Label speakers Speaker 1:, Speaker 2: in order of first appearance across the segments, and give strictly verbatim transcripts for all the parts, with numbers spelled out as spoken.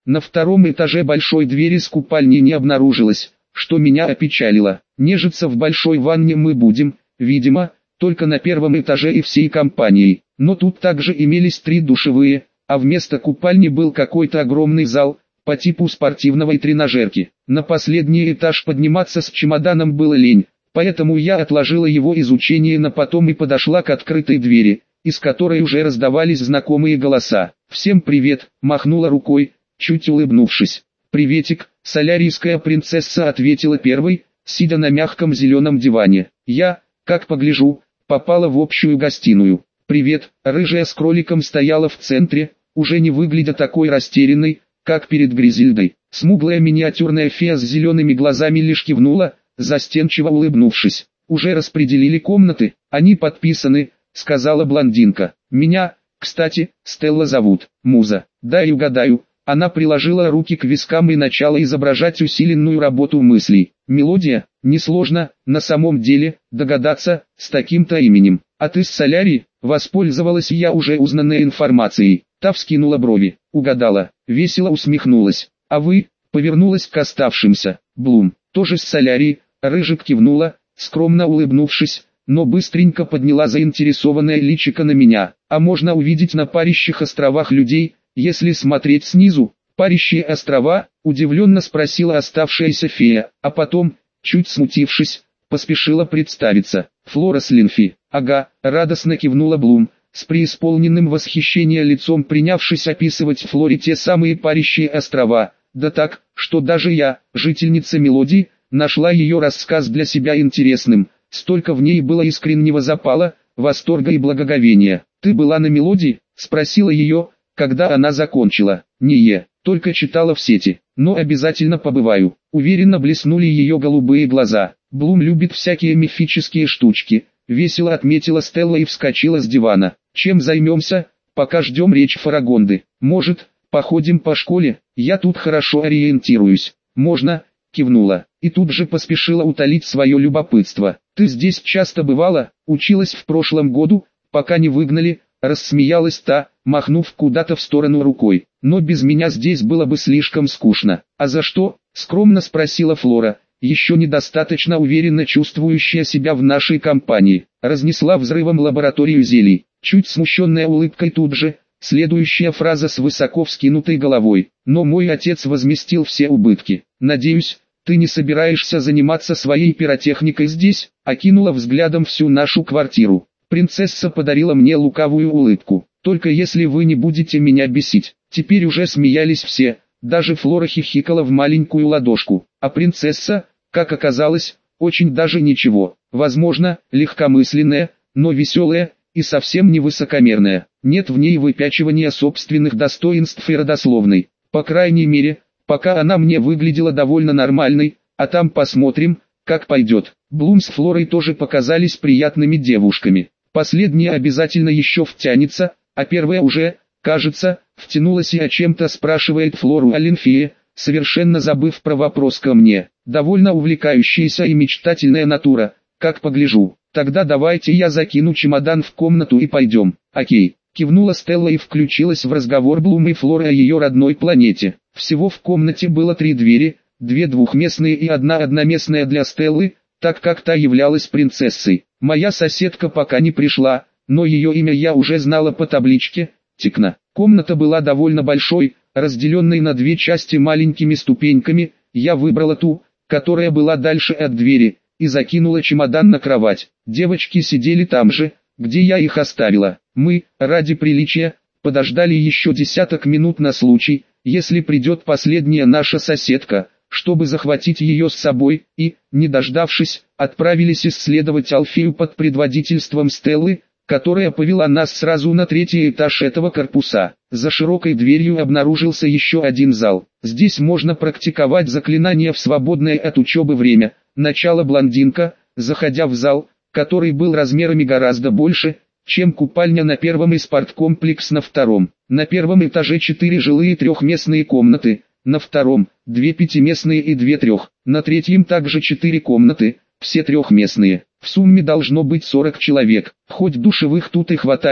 Speaker 1: На втором этаже большой двери с купальней не обнаружилось, что меня опечалило. Нежиться в большой ванне мы будем, видимо, только на первом этаже и всей компанией. Но тут также имелись три душевые, а вместо купальни был какой-то огромный зал, по типу спортивного и тренажерки. На последний этаж подниматься с чемоданом было лень, поэтому я отложила его изучение на потом и подошла к открытой двери, из которой уже раздавались знакомые голоса. «Всем привет», — махнула рукой, чуть улыбнувшись. «Приветик», — солярийская принцесса ответила первой, сидя на мягком зеленом диване. Я, как погляжу, попала в общую гостиную. «Привет», рыжая с кроликом стояла в центре, уже не выглядя такой растерянной, как перед Гризильдой. Смуглая миниатюрная фея с зелеными глазами лишь кивнула, застенчиво улыбнувшись. «Уже распределили комнаты, они подписаны», — сказала блондинка. «Меня, кстати, Стелла зовут, Муза». «Дай угадаю». Она приложила руки к вискам и начала изображать усиленную работу мыслей. «Мелодия? Несложно, на самом деле, догадаться, с таким-то именем. А ты с Солярии?» Воспользовалась я уже узнанной информацией. Та вскинула брови. «Угадала». Весело усмехнулась. «А вы?» Повернулась к оставшимся. «Блум, тоже с Солярии». Рыжик кивнула, скромно улыбнувшись, но быстренько подняла заинтересованное личико на меня. «А можно увидеть на парящих островах людей, если смотреть снизу?» «Парящие острова?» – удивленно спросила оставшаяся фея, а потом, чуть смутившись, поспешила представиться. «Флора Слинфи». «Ага», – радостно кивнула Блум, с преисполненным восхищением лицом принявшись описывать Флоре те самые парящие острова. Да так, что даже я, жительница Мелодии, нашла ее рассказ для себя интересным. Столько в ней было искреннего запала, восторга и благоговения. «Ты была на Мелодии?» – спросила ее, когда она закончила. «Не е, только читала в сети, но обязательно побываю». Уверенно блеснули ее голубые глаза. «Блум любит всякие мифические штучки», — весело отметила Стелла и вскочила с дивана. «Чем займемся, пока ждем речь Фарагонды? Может, походим по школе? Я тут хорошо ориентируюсь». «Можно», — кивнула, и тут же поспешила утолить свое любопытство. «Ты здесь часто бывала, училась в прошлом году, пока не выгнали?» Рассмеялась та, махнув куда-то в сторону рукой. «Но без меня здесь было бы слишком скучно». «А за что?» — скромно спросила Флора, еще недостаточно уверенно чувствующая себя в нашей компании. Разнесла взрывом лабораторию зелий. Чуть смущенная улыбкой тут же, следующая фраза с высоко вскинутой головой. «Но мой отец возместил все убытки. Надеюсь, ты не собираешься заниматься своей пиротехникой здесь?» Окинула взглядом всю нашу квартиру. Принцесса подарила мне лукавую улыбку. «Только если вы не будете меня бесить». Теперь уже смеялись все, даже Флора хихикала в маленькую ладошку. А принцесса, как оказалось, очень даже ничего. Возможно, легкомысленная, но веселая и совсем не высокомерная. Нет в ней выпячивания собственных достоинств и родословной. По крайней мере, пока она мне выглядела довольно нормальной, а там посмотрим, как пойдет. Блум с Флорой тоже показались приятными девушками. Последняя обязательно еще втянется, а первая уже, кажется, втянулась и о чем-то спрашивает Флору о Линфее, совершенно забыв про вопрос ко мне. Довольно увлекающаяся и мечтательная натура, как погляжу. «Тогда давайте я закину чемодан в комнату и пойдем». «Окей», кивнула Стелла и включилась в разговор Блум и Флоры о ее родной планете. Всего в комнате было три двери, две двухместные и одна одноместная для Стеллы, так как та являлась принцессой. Моя соседка пока не пришла, но ее имя я уже знала по табличке «Тикна». Комната была довольно большой, разделенной на две части маленькими ступеньками. Я выбрала ту, которая была дальше от двери, и закинула чемодан на кровать. Девочки сидели там же, где я их оставила. Мы, ради приличия, подождали еще десяток минут на случай, если придет последняя наша соседка, чтобы захватить ее с собой, и, не дождавшись, отправились исследовать Алфею под предводительством Стеллы, которая повела нас сразу на третий этаж этого корпуса. За широкой дверью обнаружился еще один зал. Здесь можно практиковать заклинания в свободное от учебы время. Начало блондинка, заходя в зал, который был размерами гораздо больше, чем купальня на первом и спорткомплекс на втором. На первом этаже четыре жилые трехместные комнаты, на втором – две пятиместные и две трех, на третьем также четыре комнаты, все трехместные. В сумме должно быть сорок человек, хоть душевых тут и хватает,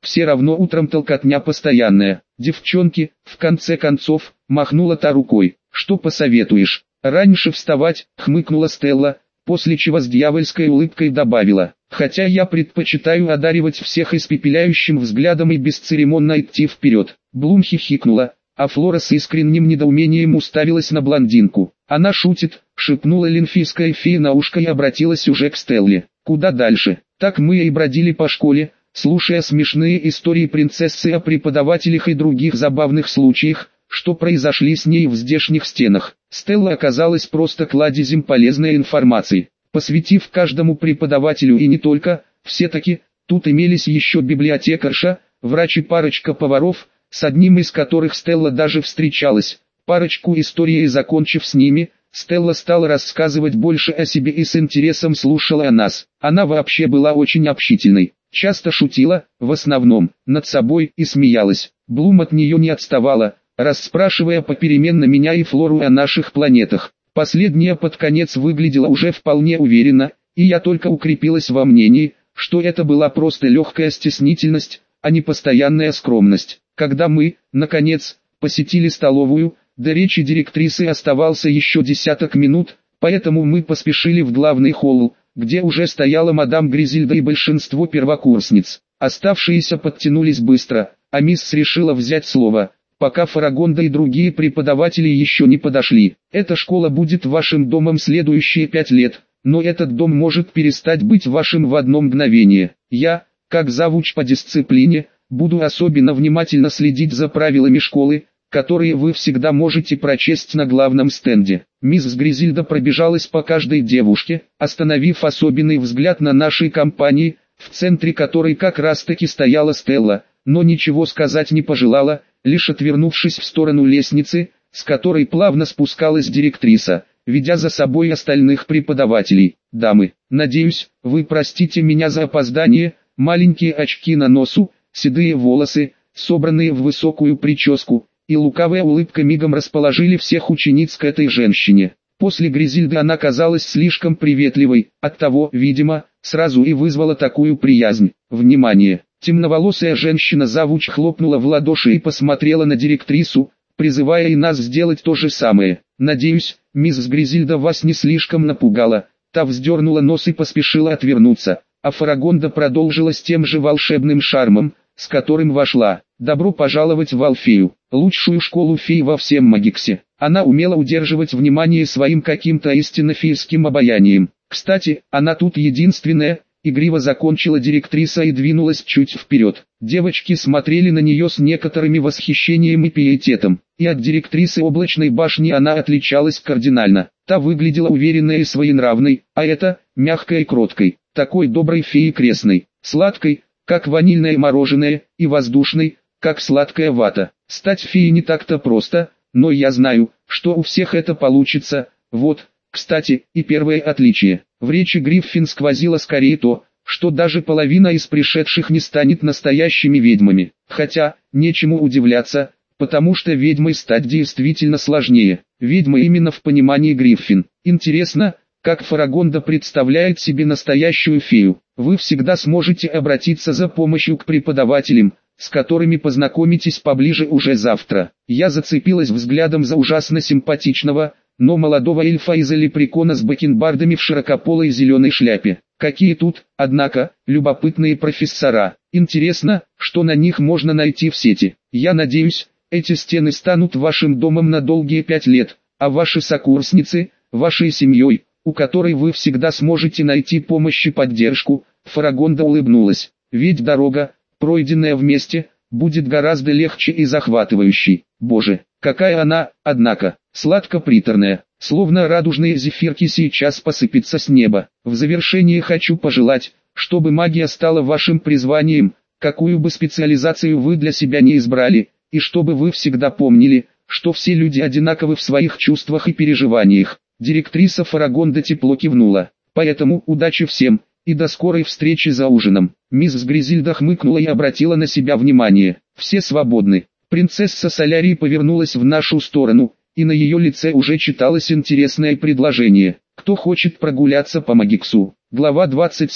Speaker 1: все равно утром толкотня постоянная. Девчонки, в конце концов, махнула та рукой. Что посоветуешь? Раньше вставать, хмыкнула Стелла, после чего с дьявольской улыбкой добавила. Хотя я предпочитаю одаривать всех испепеляющим взглядом и бесцеремонно идти вперед. Блум хихикнула, а Флора с искренним недоумением уставилась на блондинку. Она шутит, шепнула линфийская фея на ушко и обратилась уже к Стелле. Куда дальше? Так мы и бродили по школе, слушая смешные истории принцессы о преподавателях и других забавных случаях, что произошли с ней в здешних стенах. Стелла оказалась просто кладезем полезной информации. Посвятив каждому преподавателю и не только, все-таки, тут имелись еще библиотекарша, врач и парочка поваров, с одним из которых Стелла даже встречалась. Парочку историй, закончив с ними, Стелла стала рассказывать больше о себе и с интересом слушала о нас. Она вообще была очень общительной, часто шутила, в основном, над собой и смеялась. Блум от нее не отставала, расспрашивая попеременно меня и Флору о наших планетах. Последняя под конец выглядела уже вполне уверенно, и я только укрепилась во мнении, что это была просто легкая стеснительность, а не постоянная скромность. Когда мы, наконец, посетили столовую, до речи директрисы оставался еще десяток минут, поэтому мы поспешили в главный холл, где уже стояла мадам Гризильда и большинство первокурсниц. Оставшиеся подтянулись быстро, а мисс решила взять слово, пока Фарагонда и другие преподаватели еще не подошли. Эта школа будет вашим домом следующие пять лет, но этот дом может перестать быть вашим в одно мгновение. Я, как завуч по дисциплине, буду особенно внимательно следить за правилами школы, которые вы всегда можете прочесть на главном стенде. Мисс Гризильда пробежалась по каждой девушке, остановив особенный взгляд на нашей компании, в центре которой как раз-таки стояла Стелла, но ничего сказать не пожелала, лишь отвернувшись в сторону лестницы, с которой плавно спускалась директриса, ведя за собой остальных преподавателей. Дамы, надеюсь, вы простите меня за опоздание, маленькие очки на носу, седые волосы, собранные в высокую прическу, и лукавая улыбка мигом расположили всех учениц к этой женщине. После Гризильды она казалась слишком приветливой, оттого, видимо, сразу и вызвала такую приязнь. Внимание! Темноволосая женщина-завуч хлопнула в ладоши и посмотрела на директрису, призывая и нас сделать то же самое. «Надеюсь, мисс Гризильда вас не слишком напугала». Та вздернула нос и поспешила отвернуться, а Фарагонда продолжила с тем же волшебным шармом, с которым вошла. «Добро пожаловать в Алфею, лучшую школу фей во всем Магиксе». Она умела удерживать внимание своим каким-то истинно фейским обаянием. «Кстати, она тут единственная». Игриво закончила директриса и двинулась чуть вперед. Девочки смотрели на нее с некоторыми восхищением и пиететом. И от директрисы облачной башни она отличалась кардинально. Та выглядела уверенной и своенравной, а эта, мягкой и кроткой, такой доброй феей крестной, сладкой, как ванильное мороженое, и воздушной, как сладкая вата. Стать феей не так-то просто, но я знаю, что у всех это получится. Вот, кстати, и первое отличие. В речи Гриффин сквозило скорее то, что даже половина из пришедших не станет настоящими ведьмами. Хотя, нечему удивляться, потому что ведьмой стать действительно сложнее. Ведьма именно в понимании Гриффин. Интересно, как Фарагонда представляет себе настоящую фею. Вы всегда сможете обратиться за помощью к преподавателям, с которыми познакомитесь поближе уже завтра. Я зацепилась взглядом за ужасно симпатичного, но молодого эльфа из лепрекона с бакенбардами в широкополой зеленой шляпе. Какие тут, однако, любопытные профессора. Интересно, что на них можно найти в сети. Я надеюсь, эти стены станут вашим домом на долгие пять лет, а ваши сокурсницы, вашей семьей, у которой вы всегда сможете найти помощь и поддержку. Фарагонда улыбнулась. Ведь дорога, пройденная вместе, будет гораздо легче и захватывающей. Боже, какая она, однако, сладко-приторная, словно радужные зефирки сейчас посыпятся с неба. В завершение хочу пожелать, чтобы магия стала вашим призванием, какую бы специализацию вы для себя не избрали, и чтобы вы всегда помнили, что все люди одинаковы в своих чувствах и переживаниях. Директриса Фарагонда тепло кивнула. Поэтому удачи всем, и до скорой встречи за ужином. Мисс Гризильда хмыкнула и обратила на себя внимание. Все свободны. Принцесса Солярии повернулась в нашу сторону, и на ее лице уже читалось интересное предложение. Кто хочет прогуляться по Магиксу? Глава двадцать семь.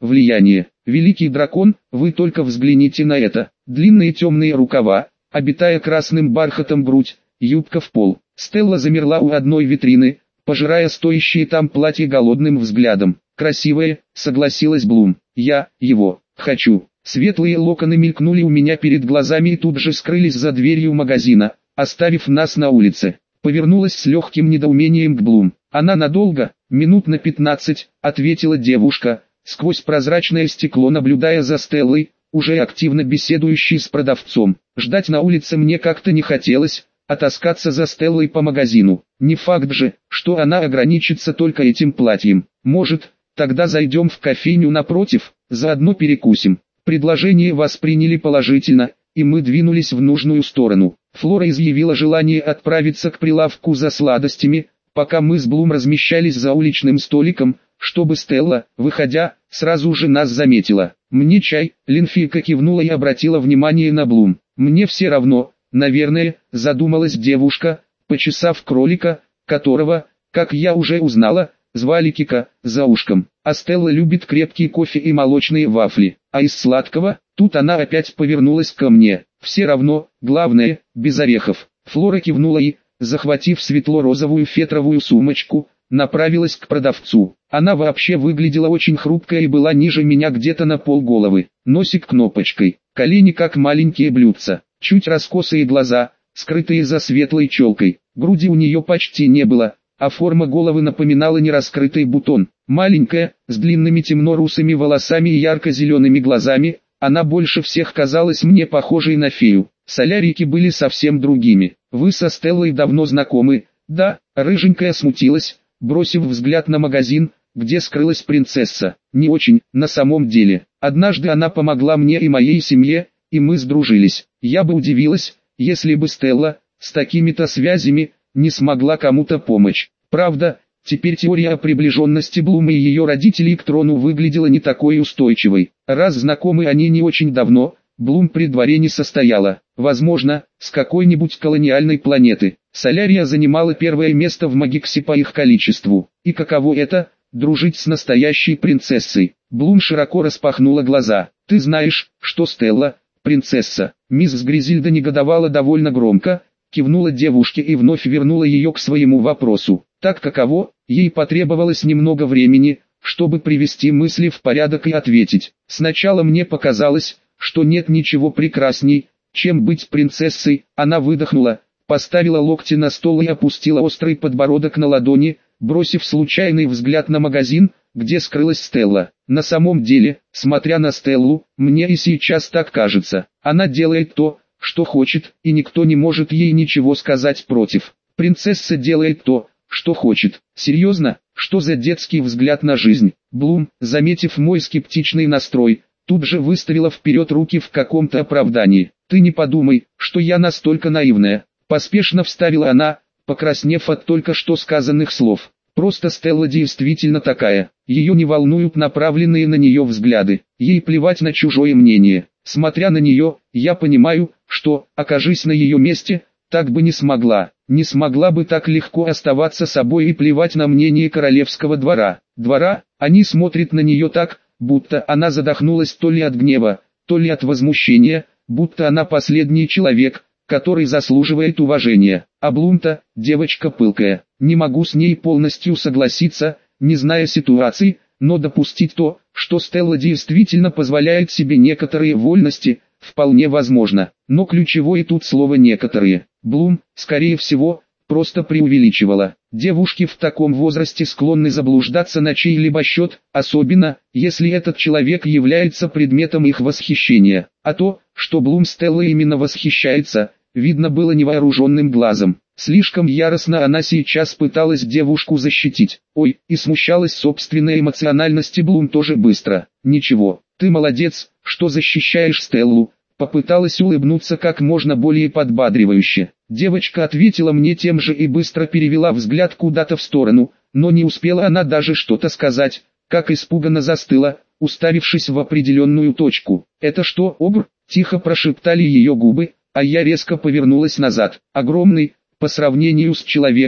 Speaker 1: влияние. Великий дракон, вы только взгляните на это. Длинные темные рукава, обитая красным бархатом грудь, юбка в пол. Стелла замерла у одной витрины, пожирая стоящие там платье голодным взглядом. «Красивое», — согласилась Блум. «Я его хочу». Светлые локоны мелькнули у меня перед глазами и тут же скрылись за дверью магазина, оставив нас на улице. Повернулась с легким недоумением к Блум. «Она надолго?» «Минут на пятнадцать», — ответила девушка, сквозь прозрачное стекло наблюдая за Стеллой, уже активно беседующей с продавцом. Ждать на улице мне как-то не хотелось, а таскаться за Стеллой по магазину. Не факт же, что она ограничится только этим платьем. Может, тогда зайдем в кофейню напротив, заодно перекусим. Предложение восприняли положительно, и мы двинулись в нужную сторону. Флора изъявила желание отправиться к прилавку за сладостями, пока мы с Блум размещались за уличным столиком, чтобы Стелла, выходя, сразу же нас заметила. «Мне чай», — Линфийка кивнула и обратила внимание на Блум. «Мне все равно, наверное», — задумалась девушка, почесав кролика, которого, как я уже узнала, звали Кика, за ушком. А Стелла любит крепкий кофе и молочные вафли. А из сладкого, тут она опять повернулась ко мне. «Все равно, главное, без орехов». Флора кивнула и, захватив светло-розовую фетровую сумочку, направилась к продавцу. Она вообще выглядела очень хрупкая и была ниже меня где-то на полголовы. Носик кнопочкой, колени как маленькие блюдца, чуть раскосые глаза, скрытые за светлой челкой. Груди у нее почти не было, а форма головы напоминала нераскрытый бутон. Маленькая, с длинными темно-русыми волосами и ярко-зелеными глазами, она больше всех казалась мне похожей на фею. Солярики были совсем другими. «Вы со Стеллой давно знакомы?» «Да», рыженькая смутилась, бросив взгляд на магазин, где скрылась принцесса. «Не очень, на самом деле. Однажды она помогла мне и моей семье, и мы сдружились. Я бы удивилась, если бы Стелла, с такими-то связями, не смогла кому-то помочь. Правда, теперь теория о приближенности Блум и ее родителей к трону выглядела не такой устойчивой. Раз знакомы они не очень давно, Блум при дворе не состояла. Возможно, с какой-нибудь колониальной планеты. Солярия занимала первое место в Магиксе по их количеству. И каково это – дружить с настоящей принцессой? Блум широко распахнула глаза. «Ты знаешь, что Стелла – принцесса?» Мисс Гризильда негодовала довольно громко, кивнула девушке и вновь вернула ее к своему вопросу. Так каково, ей потребовалось немного времени, чтобы привести мысли в порядок и ответить. «Сначала мне показалось, что нет ничего прекрасней, чем быть принцессой». Она выдохнула, поставила локти на стол и опустила острый подбородок на ладони, бросив случайный взгляд на магазин, где скрылась Стелла. «На самом деле, смотря на Стеллу, мне и сейчас так кажется. Она делает то, что хочет, и никто не может ей ничего сказать против. Принцесса делает то, что хочет». «Серьезно? Что за детский взгляд на жизнь?» Блум, заметив мой скептичный настрой, тут же выставила вперед руки в каком-то оправдании. «Ты не подумай, что я настолько наивная», — поспешно вставила она, покраснев от только что сказанных слов. «Просто Стелла действительно такая. Ее не волнуют направленные на нее взгляды. Ей плевать на чужое мнение. Смотря на нее, я понимаю, что, окажись на ее месте, так бы не смогла. Не смогла бы так легко оставаться собой и плевать на мнение королевского двора. Двора, они смотрят на нее так, будто она задохнулась то ли от гнева, то ли от возмущения, будто она последний человек, который заслуживает уважения. А Блум-то, девочка пылкая. Не могу с ней полностью согласиться, не зная ситуации, но допустить то, что Стелла действительно позволяет себе некоторые вольности, вполне возможно. Но ключевое тут слово «некоторые». Блум, скорее всего, просто преувеличивала. Девушки в таком возрасте склонны заблуждаться на чей-либо счет, особенно, если этот человек является предметом их восхищения. А то, что Блум Стелла именно восхищается, видно было невооруженным глазом. Слишком яростно она сейчас пыталась девушку защитить. Ой, и смущалась собственной эмоциональности Блум тоже быстро. «Ничего, ты молодец, что защищаешь Стеллу», попыталась улыбнуться как можно более подбадривающе. Девочка ответила мне тем же и быстро перевела взгляд куда-то в сторону, но не успела она даже что-то сказать, как испуганно застыла, уставившись в определенную точку. «Это что, огр?» – тихо прошептали ее губы, а я резко повернулась назад. Огромный, по сравнению с человеком,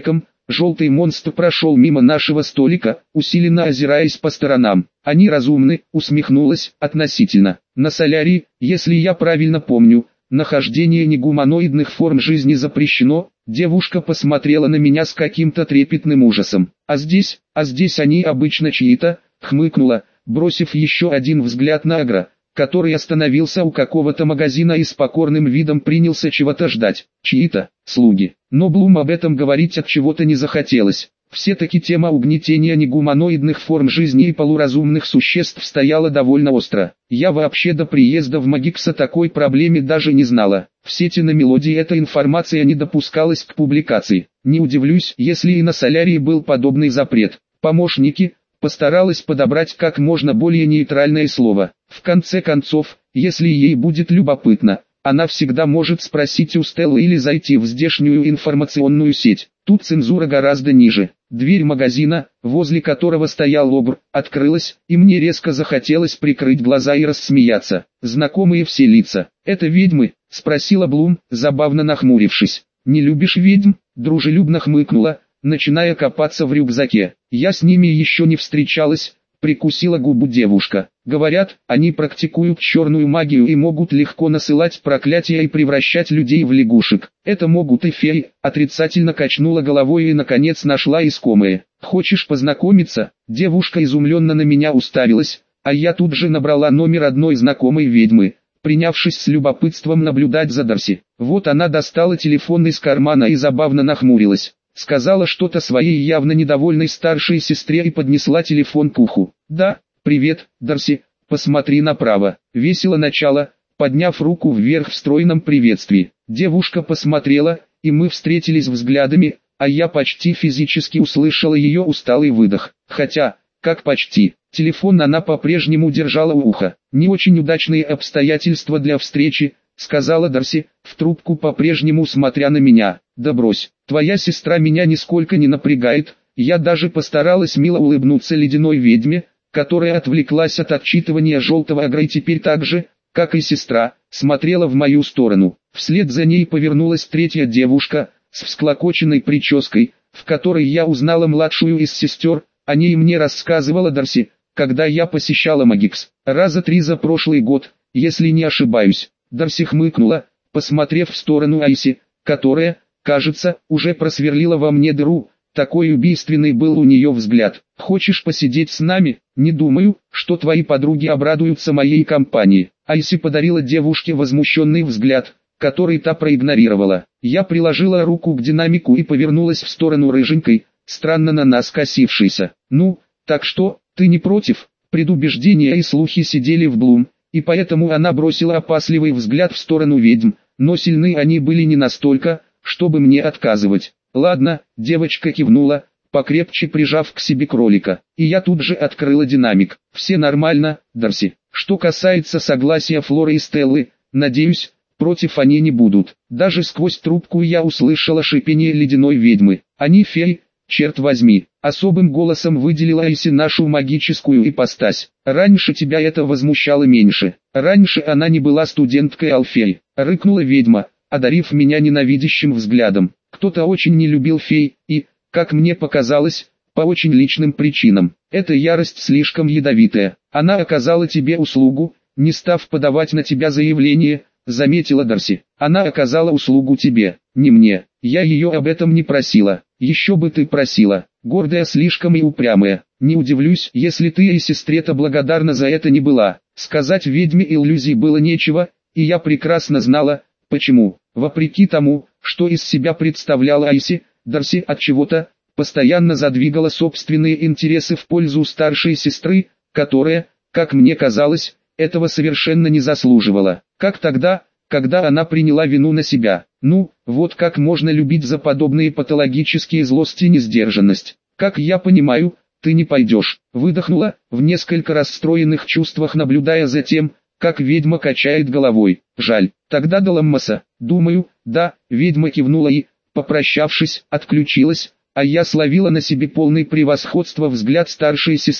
Speaker 1: Желтый монстр прошел мимо нашего столика, усиленно озираясь по сторонам. Они разумны, усмехнулась, относительно. На Солярии, если я правильно помню, нахождение негуманоидных форм жизни запрещено. Девушка посмотрела на меня с каким-то трепетным ужасом. А здесь, а здесь они обычно чьи-то, хмыкнула, бросив еще один взгляд на Агро, который остановился у какого-то магазина и с покорным видом принялся чего-то ждать. Чьи-то, слуги. Но Блум об этом говорить от чего-то не захотелось. Все-таки тема угнетения негуманоидных форм жизни и полуразумных существ стояла довольно остро. Я вообще до приезда в Магикс о такой проблеме даже не знала. В сети на Мелодии эта информация не допускалась к публикации. Не удивлюсь, если и на Солярии был подобный запрет. Помощники постаралась подобрать как можно более нейтральное слово. В конце концов, если ей будет любопытно, она всегда может спросить у Стеллы или зайти в здешнюю информационную сеть. Тут цензура гораздо ниже. Дверь магазина, возле которого стоял Обр, открылась, и мне резко захотелось прикрыть глаза и рассмеяться. Знакомые все лица. «Это ведьмы?» — спросила Блум, забавно нахмурившись. «Не любишь ведьм?» — дружелюбно хмыкнула, начиная копаться в рюкзаке. «Я с ними еще не встречалась», — прикусила губу девушка. «Говорят, они практикуют черную магию и могут легко насылать проклятия и превращать людей в лягушек. Это могут и феи», — отрицательно качнула головой и наконец нашла искомое. «Хочешь познакомиться?» Девушка изумленно на меня уставилась, а я тут же набрала номер одной знакомой ведьмы, принявшись с любопытством наблюдать за Дарси. Вот она достала телефон из кармана и забавно нахмурилась. Сказала что-то своей явно недовольной старшей сестре и поднесла телефон к уху. «Да, привет, Дарси, посмотри направо». Весело начало, подняв руку вверх в стройном приветствии. Девушка посмотрела, и мы встретились взглядами, а я почти физически услышала ее усталый выдох. Хотя, как почти, телефон она по-прежнему держала у уха. «Не очень удачные обстоятельства для встречи», — сказала Дарси, в трубку по-прежнему смотря на меня. «Да брось, твоя сестра меня нисколько не напрягает». Я даже постаралась мило улыбнуться ледяной ведьме, которая отвлеклась от отчитывания желтого Агро и теперь так же, как и сестра, смотрела в мою сторону. Вслед за ней повернулась третья девушка, с всклокоченной прической, в которой я узнала младшую из сестер. О ней мне рассказывала Дарси, когда я посещала Магикс, раза три за прошлый год, если не ошибаюсь. Дарси хмыкнула, посмотрев в сторону Айси, которая, кажется, уже просверлила во мне дыру. Такой убийственный был у нее взгляд. «Хочешь посидеть с нами? Не думаю, что твои подруги обрадуются моей компании». Айси подарила девушке возмущенный взгляд, который та проигнорировала. Я приложила руку к динамику и повернулась в сторону рыженькой, странно на нас косившейся. «Ну, так что, ты не против?» Предубеждения и слухи сидели в Блум, и поэтому она бросила опасливый взгляд в сторону ведьм, но сильны они были не настолько, чтобы мне отказывать. «Ладно», девочка кивнула, покрепче прижав к себе кролика, и я тут же открыла динамик. «Все нормально, Дарси. Что касается согласия Флоры и Стеллы, надеюсь, против они не будут». Даже сквозь трубку я услышала шипение ледяной ведьмы. «Они феи, черт возьми», особым голосом выделила Айси нашу магическую ипостась. «Раньше тебя это возмущало меньше. Раньше она не была студенткой Алфеи», рыкнула ведьма, одарив меня ненавидящим взглядом. «Кто-то очень не любил фей, и, как мне показалось, по очень личным причинам. Эта ярость слишком ядовитая. Она оказала тебе услугу, не став подавать на тебя заявление», заметила Дарси. «Она оказала услугу тебе, не мне. Я ее об этом не просила». «Еще бы ты просила, гордая слишком и упрямая. Не удивлюсь, если ты и сестре-то благодарна за это не была». Сказать ведьме иллюзий было нечего, и я прекрасно знала, почему. Вопреки тому, что из себя представляла Айси, Дарси от чего-то постоянно задвигала собственные интересы в пользу старшей сестры, которая, как мне казалось, этого совершенно не заслуживала. Как тогда, когда она приняла вину на себя. Ну, вот как можно любить за подобные патологические злости и несдержанность. «Как я понимаю, ты не пойдешь», выдохнула, в несколько расстроенных чувствах наблюдая за тем, как ведьма качает головой. «Жаль, тогда до Ламмаса». «Думаю, да», ведьма кивнула и, попрощавшись, отключилась, а я словила на себе полный превосходства взгляд старшей сестры.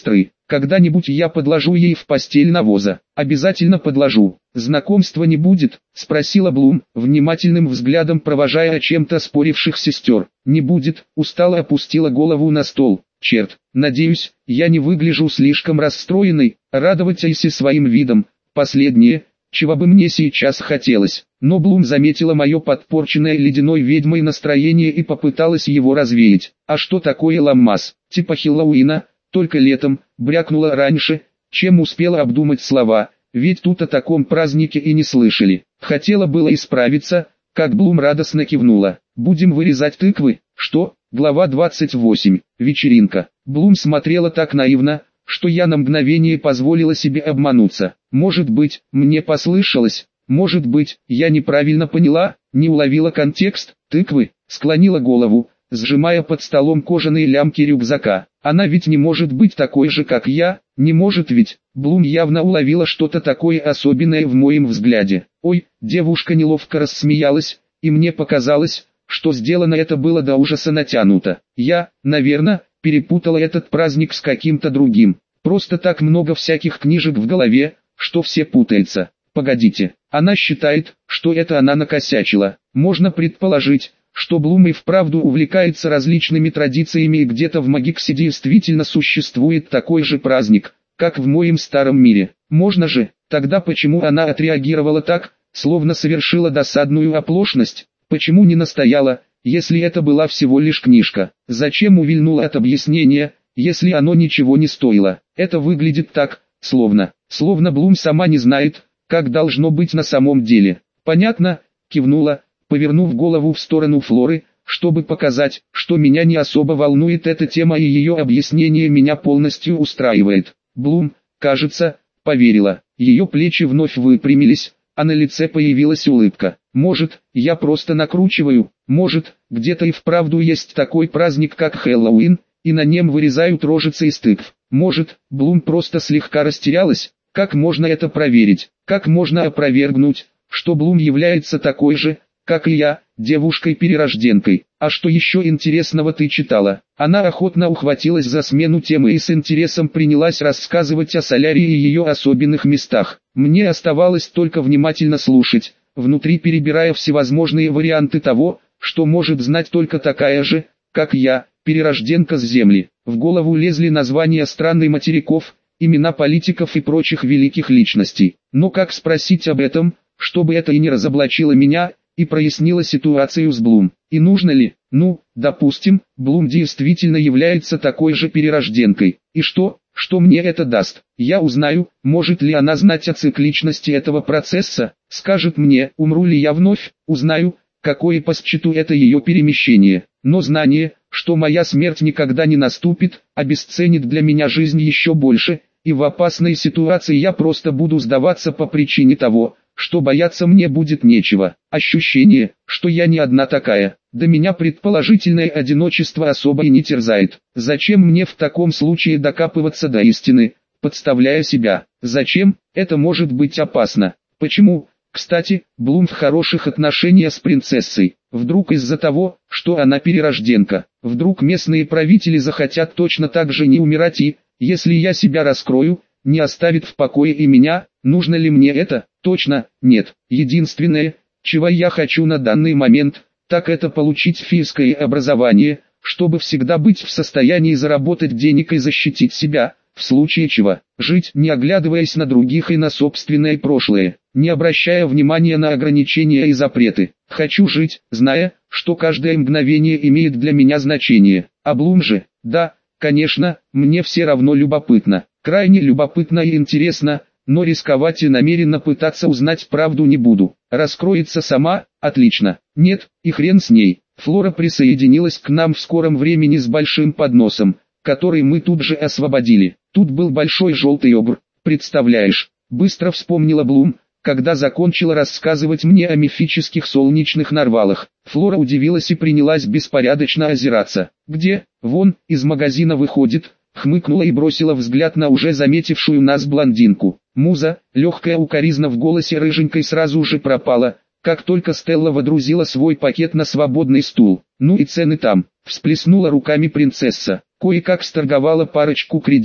Speaker 1: Когда-нибудь я подложу ей в постель навоза. Обязательно подложу. Знакомства не будет? Спросила Блум, внимательным взглядом провожая о чем-то споривших сестер. Не будет, устало опустила голову на стол. Черт, надеюсь, я не выгляжу слишком расстроенной, радовать Айси своим видом. Последнее, чего бы мне сейчас хотелось. Но Блум заметила мое подпорченное ледяной ведьмой настроение и попыталась его развеять. А что такое ламмас? Типа Хэллоуина, только летом, брякнула раньше, чем успела обдумать слова, ведь тут о таком празднике и не слышали. Хотела было исправиться, как Блум радостно кивнула. Будем вырезать тыквы? Что? Глава двадцать восемь. Вечеринка. Блум смотрела так наивно, что я на мгновение позволила себе обмануться. Может быть, мне послышалось, может быть, я неправильно поняла, не уловила контекст. Тыквы, склонила голову, сжимая под столом кожаные лямки рюкзака. Она ведь не может быть такой же, как я, не может ведь. Блум явно уловила что-то такое особенное в моем взгляде. Ой, девушка неловко рассмеялась, и мне показалось, что сделано это было до ужаса натянуто. Я, наверное, перепутала этот праздник с каким-то другим. Просто так много всяких книжек в голове, что все путается. Погодите, она считает, что это она накосячила. Можно предположить, что Блум и вправду увлекается различными традициями и где-то в Магиксе действительно существует такой же праздник, как в моем старом мире. Можно же, тогда почему она отреагировала так, словно совершила досадную оплошность? Почему не настояла, если это была всего лишь книжка? Зачем увильнула от объяснения, если оно ничего не стоило? Это выглядит так, словно, словно Блум сама не знает, как должно быть на самом деле. Понятно, кивнула, повернув голову в сторону Флоры, чтобы показать, что меня не особо волнует эта тема и ее объяснение меня полностью устраивает. Блум, кажется, поверила. Ее плечи вновь выпрямились, а на лице появилась улыбка. Может, я просто накручиваю, может, где-то и вправду есть такой праздник, как Хэллоуин, и на нем вырезают рожицы из тыкв. Может, Блум просто слегка растерялась. Как можно это проверить? Как можно опровергнуть, что Блум является такой же, как и я, девушкой-перерожденкой? А что еще интересного ты читала? Она охотно ухватилась за смену темы и с интересом принялась рассказывать о Солярии и ее особенных местах. Мне оставалось только внимательно слушать, внутри перебирая всевозможные варианты того, что может знать только такая же, как я, перерожденка с Земли. В голову лезли названия стран и материков, имена политиков и прочих великих личностей. Но как спросить об этом, чтобы это и не разоблачило меня, и прояснило ситуацию с Блум? И нужно ли? Ну, допустим, Блум действительно является такой же перерожденкой. И что? Что мне это даст? Я узнаю, может ли она знать о цикличности этого процесса, скажет мне, умру ли я вновь, узнаю, какое по счету это ее перемещение. Но знание, что моя смерть никогда не наступит, обесценит для меня жизнь еще больше, и в опасной ситуации я просто буду сдаваться по причине того, что бояться мне будет нечего. Ощущение, что я не одна такая, да меня предположительное одиночество особо и не терзает. Зачем мне в таком случае докапываться до истины, подставляя себя? Зачем? Это может быть опасно. Почему? Кстати, Блум в хороших отношениях с принцессой. Вдруг из-за того, что она перерожденка. Вдруг местные правители захотят точно так же не умирать и, если я себя раскрою, не оставит в покое и меня. Нужно ли мне это? Точно, нет. Единственное, чего я хочу на данный момент, так это получить физское образование, чтобы всегда быть в состоянии заработать денег и защитить себя, в случае чего. Жить, не оглядываясь на других и на собственное прошлое, не обращая внимания на ограничения и запреты. Хочу жить, зная, что каждое мгновение имеет для меня значение. А Блум же, да, конечно, мне все равно любопытно. Крайне любопытно и интересно, но рисковать и намеренно пытаться узнать правду не буду. Раскроется сама, отлично. Нет, и хрен с ней. Флора присоединилась к нам в скором времени с большим подносом, который мы тут же освободили. Тут был большой желтый огр, представляешь? Быстро вспомнила Блум, когда закончила рассказывать мне о мифических солнечных нарвалах. Флора удивилась и принялась беспорядочно озираться. Где? Вон, из магазина выходит. Хмыкнула и бросила взгляд на уже заметившую нас блондинку. Муза, легкая укоризна в голосе рыженькой сразу же пропала, как только Стелла водрузила свой пакет на свободный стул. Ну и цены там, всплеснула руками принцесса. Кое-как сторговала парочку кредитов.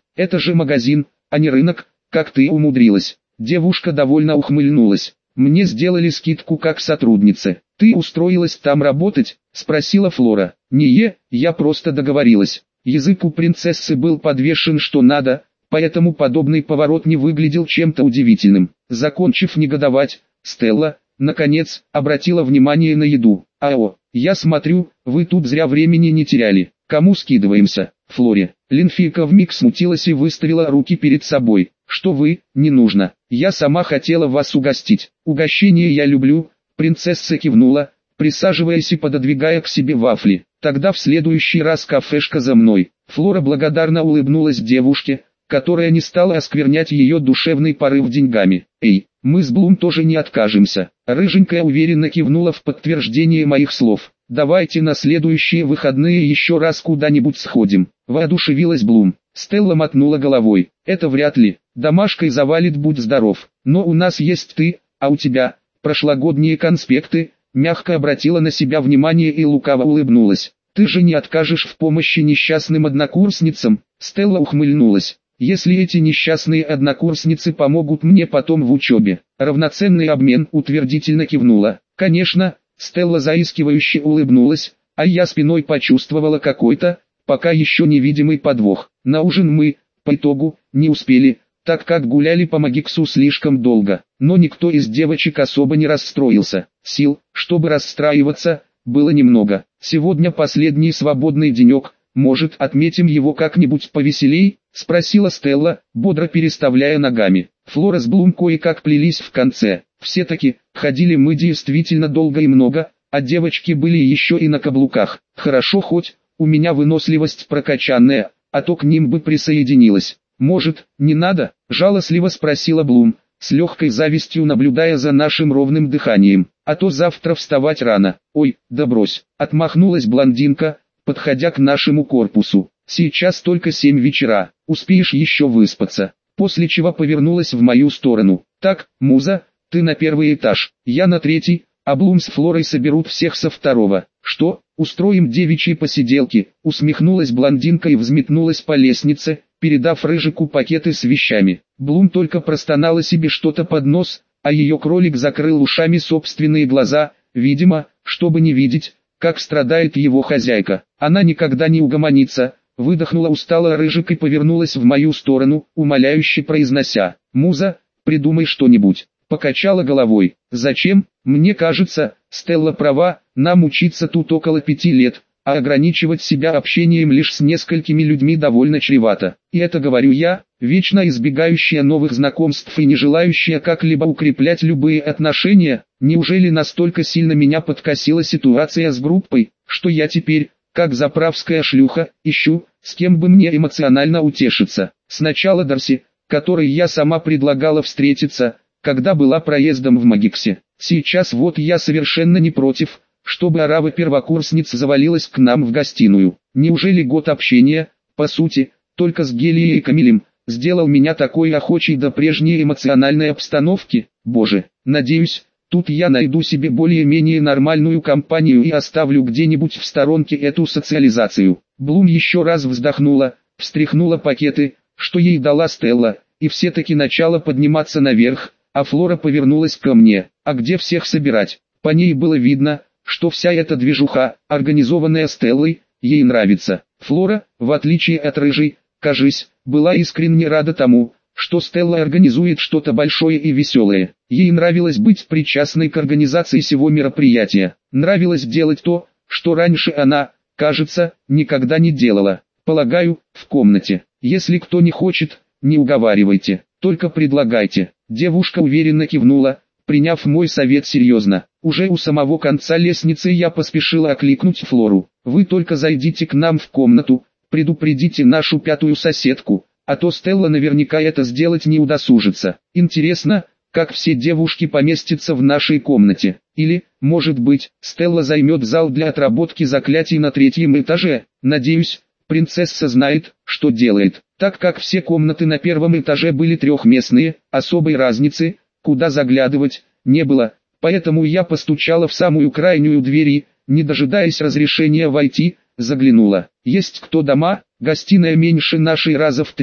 Speaker 1: Это же магазин, а не рынок, как ты умудрилась. Девушка довольно ухмыльнулась. Мне сделали скидку как сотруднице. Ты устроилась там работать? Спросила Флора. Не е, я просто договорилась. Язык у принцессы был подвешен что надо, поэтому подобный поворот не выглядел чем-то удивительным. Закончив негодовать, Стелла, наконец, обратила внимание на еду. «Ао, я смотрю, вы тут зря времени не теряли. Кому скидываемся?» «Флоре». Линфийка вмиг смутилась и выставила руки перед собой. «Что вы, не нужно. Я сама хотела вас угостить. Угощение я люблю». Принцесса кивнула, присаживаясь и пододвигая к себе вафли. «Тогда в следующий раз кафешка за мной». Флора благодарно улыбнулась девушке, которая не стала осквернять ее душевный порыв деньгами. «Эй, мы с Блум тоже не откажемся». Рыженькая уверенно кивнула в подтверждение моих слов. «Давайте на следующие выходные еще раз куда-нибудь сходим», — воодушевилась Блум. Стелла мотнула головой. «Это вряд ли. Домашкой завалит, будь здоров. Но у нас есть ты, а у тебя прошлогодние конспекты». Мягко обратила на себя внимание и лукаво улыбнулась. «Ты же не откажешь в помощи несчастным однокурсницам?» Стелла ухмыльнулась. «Если эти несчастные однокурсницы помогут мне потом в учебе». Равноценный обмен, утвердительно кивнула. «Конечно». Стелла заискивающе улыбнулась, а я спиной почувствовала какой-то, пока еще невидимый подвох. На ужин мы, по итогу, не успели, так как гуляли по Магиксу слишком долго. Но никто из девочек особо не расстроился. Сил, чтобы расстраиваться, было немного. Сегодня последний свободный денек, может, отметим его как-нибудь повеселей? Спросила Стелла, бодро переставляя ногами. Флора с Блум кое-как плелись в конце. Все-таки, ходили мы действительно долго и много, а девочки были еще и на каблуках. Хорошо хоть, у меня выносливость прокачанная, а то к ним бы присоединилась. Может, не надо? Жалостливо спросила Блум, с легкой завистью наблюдая за нашим ровным дыханием. А то завтра вставать рано. Ой, да брось. Отмахнулась блондинка, подходя к нашему корпусу. Сейчас только семь вечера, успеешь еще выспаться. После чего повернулась в мою сторону. Так, Муза, ты на первый этаж, я на третий, а Блум с Флорой соберут всех со второго. Что, устроим девичьи посиделки? Усмехнулась блондинка и взметнулась по лестнице, передав Рыжику пакеты с вещами. Блум только простонала себе что-то под нос, а ее кролик закрыл ушами собственные глаза, видимо, чтобы не видеть, как страдает его хозяйка. Она никогда не угомонится. Выдохнула устало Рыжик и повернулась в мою сторону, умоляюще произнося: «Муза, придумай что-нибудь». Покачала головой. «Зачем? Мне кажется, Стелла права, нам учиться тут около пяти лет, а ограничивать себя общением лишь с несколькими людьми довольно чревато. И это говорю я, вечно избегающая новых знакомств и не желающая как-либо укреплять любые отношения. Неужели настолько сильно меня подкосила ситуация с группой, что я теперь, как заправская шлюха, ищу, с кем бы мне эмоционально утешиться? Сначала Дарси, которой я сама предлагала встретиться, когда была проездом в Магиксе. Сейчас вот я совершенно не против, чтобы орава первокурсниц завалилась к нам в гостиную. Неужели год общения, по сути, только с Гелией и Камилем, сделал меня такой охочей до прежней эмоциональной обстановки? Боже, надеюсь, тут я найду себе более-менее нормальную компанию и оставлю где-нибудь в сторонке эту социализацию. Блум еще раз вздохнула, встряхнула пакеты, что ей дала Стелла, и все-таки начала подниматься наверх, а Флора повернулась ко мне. А где всех собирать? По ней было видно, что вся эта движуха, организованная Стеллой, ей нравится. Флора, в отличие от Рыжей, кажись, была искренне рада тому, что Стелла организует что-то большое и веселое. Ей нравилось быть причастной к организации всего мероприятия. Нравилось делать то, что раньше она, кажется, никогда не делала. Полагаю, в комнате. Если кто не хочет, не уговаривайте, только предлагайте. Девушка уверенно кивнула, приняв мой совет серьезно. Уже у самого конца лестницы я поспешила окликнуть Флору. «Вы только зайдите к нам в комнату, предупредите нашу пятую соседку, а то Стелла наверняка это сделать не удосужится. Интересно, как все девушки поместятся в нашей комнате. Или, может быть, Стелла займет зал для отработки заклятий на третьем этаже. Надеюсь, принцесса знает, что делает». Так как все комнаты на первом этаже были трехместные, особой разницы, куда заглядывать, не было, поэтому я постучала в самую крайнюю дверь и, не дожидаясь разрешения войти, заглянула. «Есть кто дома?» Гостиная меньше нашей раза в три,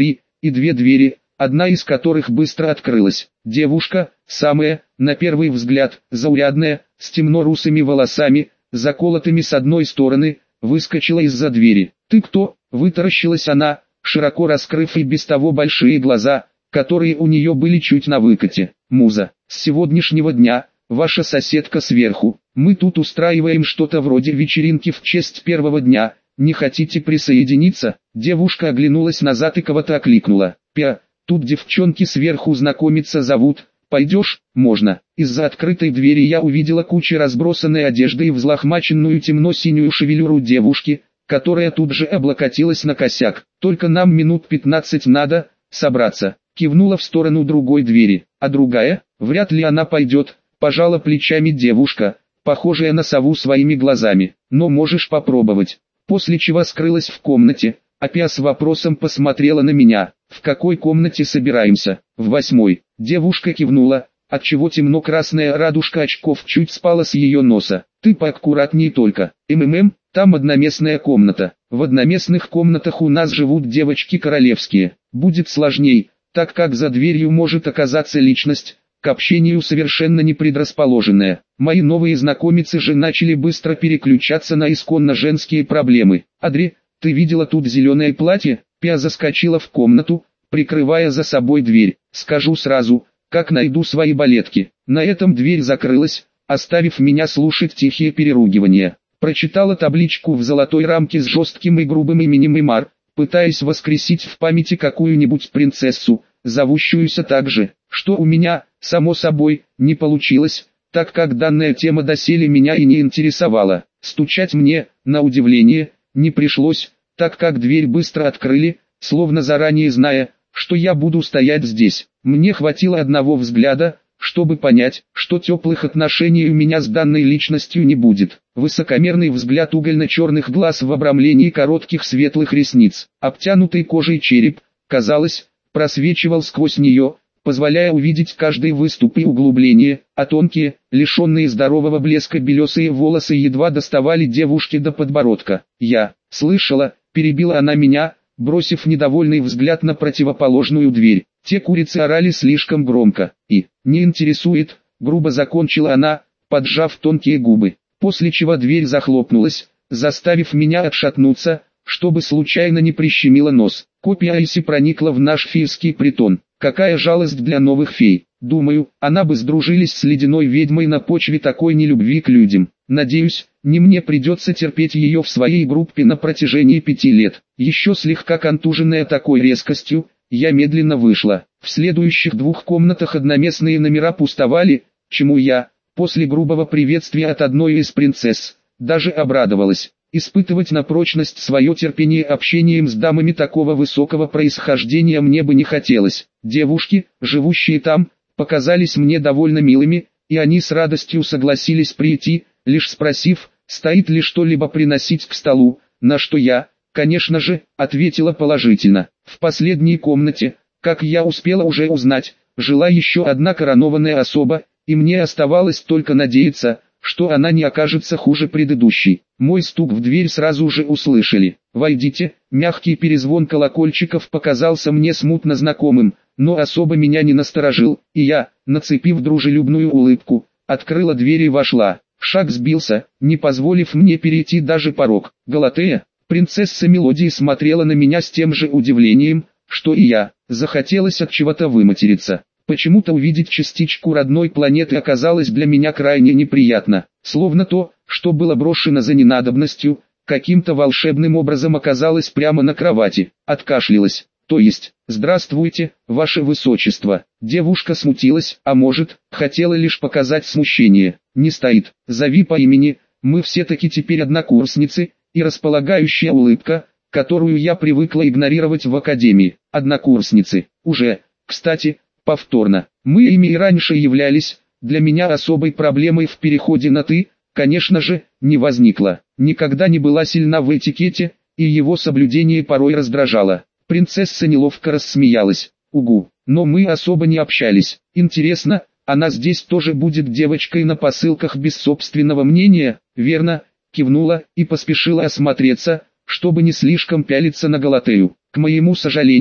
Speaker 1: и две двери, одна из которых быстро открылась. Девушка, самая, на первый взгляд, заурядная, с темно-русыми волосами, заколотыми с одной стороны, выскочила из-за двери. «Ты кто?» – вытаращилась она, широко раскрыв и без того большие глаза, которые у нее были чуть на выкате. «Муза, с сегодняшнего дня, ваша соседка сверху. Мы тут устраиваем что-то вроде вечеринки в честь первого дня. Не хотите присоединиться?» Девушка оглянулась назад и кого-то окликнула. «Пя, тут девчонки сверху знакомиться зовут. Пойдешь?» «Можно». Из-за открытой двери я увидела кучу разбросанной одежды и взлохмаченную темно-синюю шевелюру девушки, которая тут же облокотилась на косяк. «Только нам минут пятнадцать надо собраться», кивнула в сторону другой двери. «А другая? Вряд ли она пойдет», пожала плечами девушка, похожая на сову своими глазами. «Но можешь попробовать». После чего скрылась в комнате, опять с вопросом посмотрела на меня. «В какой комнате собираемся?» «В восьмой». Девушка кивнула, отчего темно-красная радужка очков чуть спала с ее носа. «Ты поаккуратней только. МММ, там одноместная комната. В одноместных комнатах у нас живут девочки королевские. Будет сложней, так как за дверью может оказаться личность, к общению совершенно не предрасположенная». Мои новые знакомицы же начали быстро переключаться на исконно женские проблемы. «Адри, ты видела тут зеленое платье?» Пя заскочила в комнату, прикрывая за собой дверь. «Скажу сразу, как найду свои балетки». На этом дверь закрылась, оставив меня слушать тихие переругивания. Прочитала табличку в золотой рамке с жестким и грубым именем Имар, пытаясь воскресить в памяти какую-нибудь принцессу, зовущуюся так же, что у меня, само собой, не получилось, так как данная тема доселе меня и не интересовала. Стучать мне, на удивление, не пришлось, так как дверь быстро открыли, словно заранее зная, что я буду стоять здесь. Мне хватило одного взгляда, чтобы понять, что теплых отношений у меня с данной личностью не будет. Высокомерный взгляд угольно-черных глаз в обрамлении коротких светлых ресниц, обтянутый кожей череп, казалось, просвечивал сквозь нее, позволяя увидеть каждый выступ и углубление, а тонкие, лишенные здорового блеска белесые волосы едва доставали девушке до подбородка. «Я слышала», — перебила она меня, бросив недовольный взгляд на противоположную дверь. «Те курицы орали слишком громко, и не интересует», — грубо закончила она, поджав тонкие губы, после чего дверь захлопнулась, заставив меня отшатнуться, чтобы случайно не прищемило нос. Копия Айси проникла в наш фейский притон. Какая жалость для новых фей. Думаю, она бы сдружились с ледяной ведьмой на почве такой нелюбви к людям. Надеюсь, не мне придется терпеть ее в своей группе на протяжении пяти лет. Еще слегка контуженная такой резкостью, я медленно вышла. В следующих двух комнатах одноместные номера пустовали, чему я, после грубого приветствия от одной из принцесс, даже обрадовалась. Испытывать на прочность свое терпение общением с дамами такого высокого происхождения мне бы не хотелось. Девушки, живущие там, показались мне довольно милыми, и они с радостью согласились прийти, лишь спросив, стоит ли что-либо приносить к столу, на что я, конечно же, ответила положительно. В последней комнате, как я успела уже узнать, жила еще одна коронованная особа, и мне оставалось только надеяться, что она не окажется хуже предыдущей. Мой стук в дверь сразу же услышали. «Войдите», мягкий перезвон колокольчиков показался мне смутно знакомым, но особо меня не насторожил, и я, нацепив дружелюбную улыбку, открыла дверь и вошла. Шаг сбился, не позволив мне перейти даже порог. «Галатея?» Принцесса Мелодии смотрела на меня с тем же удивлением, что и я. Захотелось от чего-то выматериться. Почему-то увидеть частичку родной планеты оказалось для меня крайне неприятно, словно то, что было брошено за ненадобностью, каким-то волшебным образом оказалось прямо на кровати. Откашлялась, то есть, «Здравствуйте, ваше высочество». Девушка смутилась, а может, хотела лишь показать смущение. «Не стоит, зови по имени, мы все-таки теперь однокурсницы», и располагающая улыбка, которую я привыкла игнорировать в академии. Однокурсницы, уже, кстати, повторно. Мы ими и раньше являлись, для меня особой проблемой в переходе на «ты», конечно же, не возникло. Никогда не была сильна в этикете, и его соблюдение порой раздражало. Принцесса неловко рассмеялась. «Угу, но мы особо не общались. Интересно, она здесь тоже будет девочкой на посылках без собственного мнения?» «Верно», кивнула и поспешила осмотреться, чтобы не слишком пялиться на Галатею. К моему сожалению,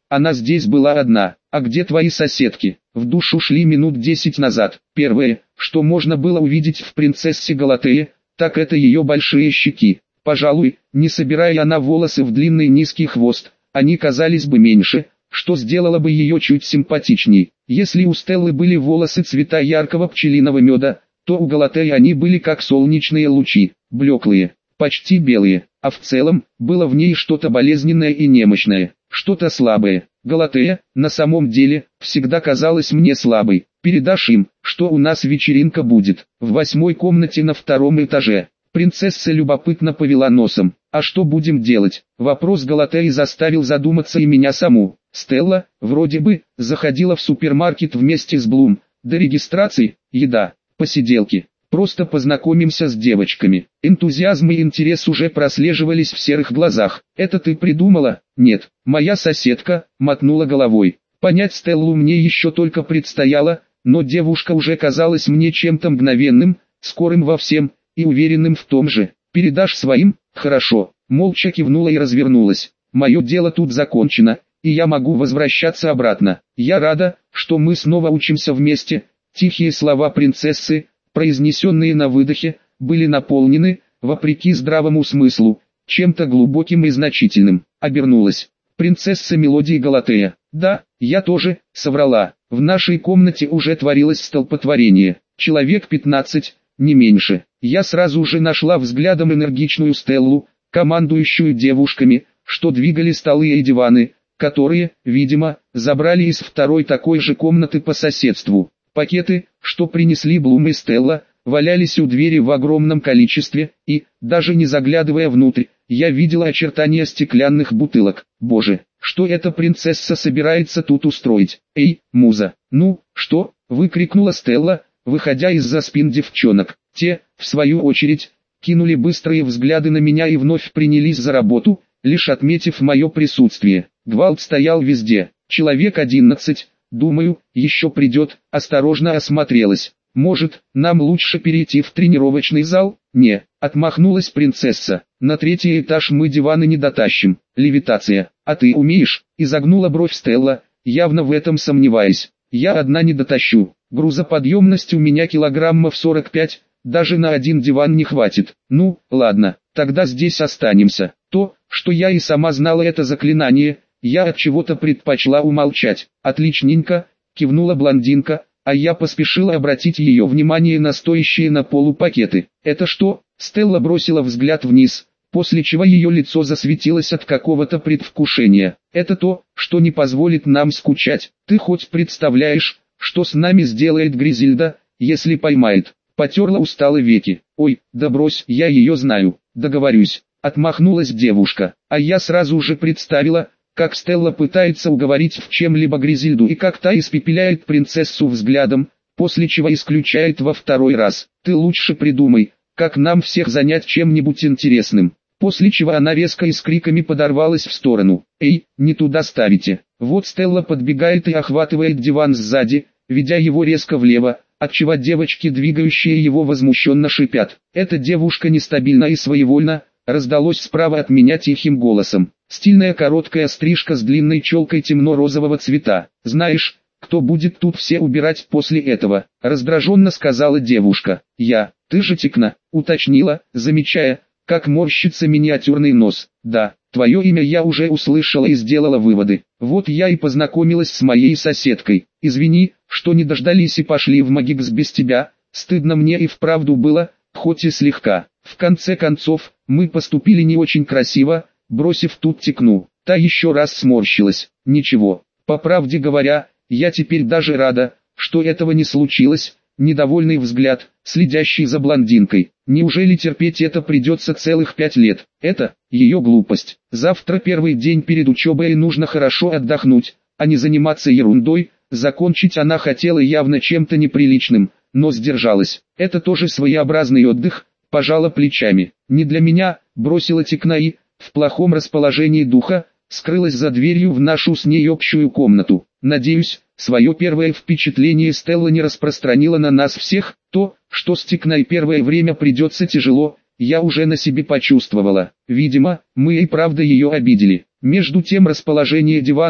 Speaker 1: Она здесь была одна. А где твои соседки? В душ ушли минут десять назад. Первое, что можно было увидеть в принцессе Галатее, так это ее большие щеки. Пожалуй, не собирая она волосы в длинный низкий хвост, они казались бы меньше, что сделало бы ее чуть симпатичней. Если у Стеллы были волосы цвета яркого пчелиного меда, то у Галатеи они были как солнечные лучи, блеклые, почти белые, а в целом, было в ней что-то болезненное и немощное, что-то слабое. Галатея, на самом деле, всегда казалась мне слабой. Передашь им, что у нас вечеринка будет, в восьмой комнате на втором этаже. Принцесса любопытно повела носом. А что будем делать? Вопрос Галатеи заставил задуматься и меня саму. Стелла, вроде бы, заходила в супермаркет вместе с Блум. До регистрации, еда, посиделки. Просто познакомимся с девочками. Энтузиазм и интерес уже прослеживались в серых глазах. Это ты придумала? Нет, моя соседка, мотнула головой. Понять Стеллу мне еще только предстояло, но девушка уже казалась мне чем-то мгновенным, скорым во всем, и уверенным в том же. Передашь своим? Хорошо. Молча кивнула и развернулась. Мое дело тут закончено, и я могу возвращаться обратно. Я рада, что мы снова учимся вместе. Тихие слова принцессы, произнесенные на выдохе, были наполнены, вопреки здравому смыслу, чем-то глубоким и значительным. Обернулась. Принцесса Мелодии Галатея. Да, я тоже, соврала. В нашей комнате уже творилось столпотворение. Человек пятнадцать, не меньше. Я сразу же нашла взглядом энергичную Стеллу, командующую девушками, что двигали столы и диваны, которые, видимо, забрали из второй такой же комнаты по соседству. Пакеты, что принесли Блум и Стелла, валялись у двери в огромном количестве, и, даже не заглядывая внутрь, я видела очертания стеклянных бутылок. Боже, что эта принцесса собирается тут устроить? Эй, муза, ну, что? Выкрикнула Стелла, выходя из-за спин девчонок. Те, в свою очередь, кинули быстрые взгляды на меня и вновь принялись за работу, лишь отметив мое присутствие. Гвалт стоял везде. Человек одиннадцать, думаю, еще придет. Осторожно осмотрелась. Может, нам лучше перейти в тренировочный зал? Не, отмахнулась принцесса. На третий этаж мы диваны не дотащим. Левитация. А ты умеешь? Изогнула бровь Стелла, явно в этом сомневаясь. Я одна не дотащу. Грузоподъемность у меня килограммов сорок пять, даже на один диван не хватит. Ну, ладно, тогда здесь останемся. То, что я и сама знала это заклинание, я от чего-то предпочла умолчать. Отличненько, кивнула блондинка, а я поспешила обратить ее внимание на стоящие на полу пакеты. Это что? Стелла бросила взгляд вниз, после чего ее лицо засветилось от какого-то предвкушения. Это то, что не позволит нам скучать. Ты хоть представляешь, что с нами сделает Гризильда, если поймает? Потерла устало веки. Ой, да брось, я ее знаю, договорюсь. Отмахнулась девушка, а я сразу же представила, как Стелла пытается уговорить в чем-либо Гризильду и как та испепеляет принцессу взглядом, после чего исключает во второй раз. Ты лучше придумай, как нам всех занять чем-нибудь интересным. После чего она резко и с криками подорвалась в сторону. Эй, не туда ставите. Вот Стелла подбегает и охватывает диван сзади, ведя его резко влево, отчего девочки, двигающие его, возмущенно шипят. Эта девушка нестабильна и своевольна, раздалось справа от меня тихим голосом. Стильная короткая стрижка с длинной челкой темно-розового цвета. Знаешь, кто будет тут все убирать после этого? Раздраженно сказала девушка. Я. Ты же Тикна, уточнила, замечая, как морщится миниатюрный нос. Да, твое имя я уже услышала и сделала выводы. Вот я и познакомилась с моей соседкой. Извини, что не дождались и пошли в Магикс без тебя. Стыдно мне и вправду было, хоть и слегка. В конце концов, мы поступили не очень красиво, бросив тут Тикну. Та еще раз сморщилась. Ничего, по правде говоря, я теперь даже рада, что этого не случилось. Недовольный взгляд, следящий за блондинкой. Неужели терпеть это придется целых пять лет? Это ее глупость. Завтра первый день перед учебой и нужно хорошо отдохнуть, а не заниматься ерундой. Закончить она хотела явно чем-то неприличным, но сдержалась. Это тоже своеобразный отдых, пожала плечами. Не для меня, бросила Тикна и, в плохом расположении духа, скрылась за дверью в нашу с ней общую комнату. Надеюсь, свое первое впечатление Стелла не распространила на нас всех. То, что с Тикной первое время придется тяжело, я уже на себе почувствовала. Видимо, мы и правда ее обидели. Между тем расположение диванов,